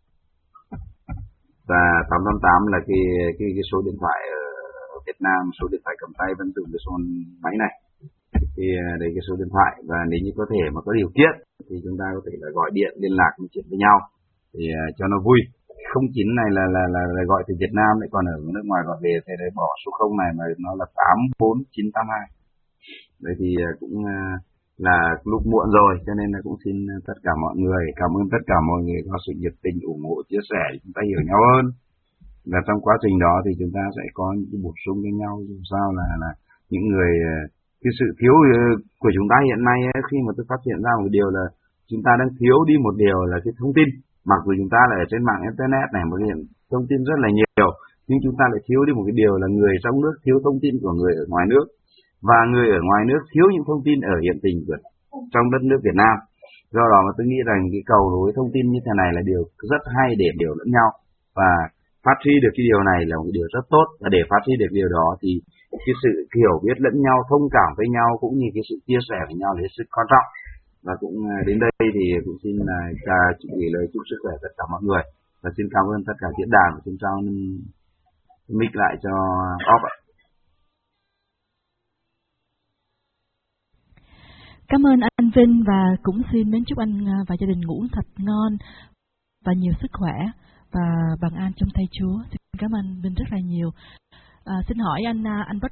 A: và tám tám tám là cái cái cái số điện thoại ở Việt Nam, số điện thoại cầm tay vẫn dùng cái số máy này. Thì đấy cái số điện thoại, và nếu như có thể mà có điều kiện thì chúng ta có thể là gọi điện liên lạc nói chuyện với nhau thì uh, cho nó vui. Không chín này là là là, là gọi từ Việt Nam, lại còn ở nước ngoài gọi về thì đấy bỏ số không này mà nó là tám bốn chín tám hai. Đấy thì uh, cũng uh, là lúc muộn rồi, cho nên là cũng xin tất cả mọi người, cảm ơn tất cả mọi người có sự nhiệt tình ủng hộ chia sẻ, chúng ta hiểu nhau hơn. Và trong quá trình đó thì chúng ta sẽ có những cái bổ sung với nhau, dù sao là là những người cái sự thiếu của chúng ta hiện nay ấy, khi mà tôi phát hiện ra một điều là chúng ta đang thiếu đi một điều là cái thông tin. Mặc dù chúng ta là ở trên mạng internet này một hiện thông tin rất là nhiều, nhưng chúng ta lại thiếu đi một cái điều là người trong nước thiếu thông tin của người ở ngoài nước, và người ở ngoài nước thiếu những thông tin ở hiện tình của trong đất nước Việt Nam. Do đó mà tôi nghĩ rằng cái cầu nối thông tin như thế này là điều rất hay để điều lẫn nhau, và phát huy được cái điều này là một điều rất tốt. Và để phát huy được điều đó thì cái sự hiểu biết lẫn nhau, thông cảm với nhau, cũng như cái sự chia sẻ với nhau là hết sức quan trọng. Và cũng đến đây thì cũng xin cha gửi lời chúc sức khỏe tất cả mọi người, và xin cảm ơn tất cả diễn đàn, và xin trao mic lại cho Bob ạ.
B: Cảm ơn anh Vinh, và cũng xin mến chúc anh và gia đình ngủ thật ngon và nhiều sức khỏe. và bằng an trong tay Chúa. Xin cảm ơn Vinh rất là nhiều. À, xin hỏi anh anh Bách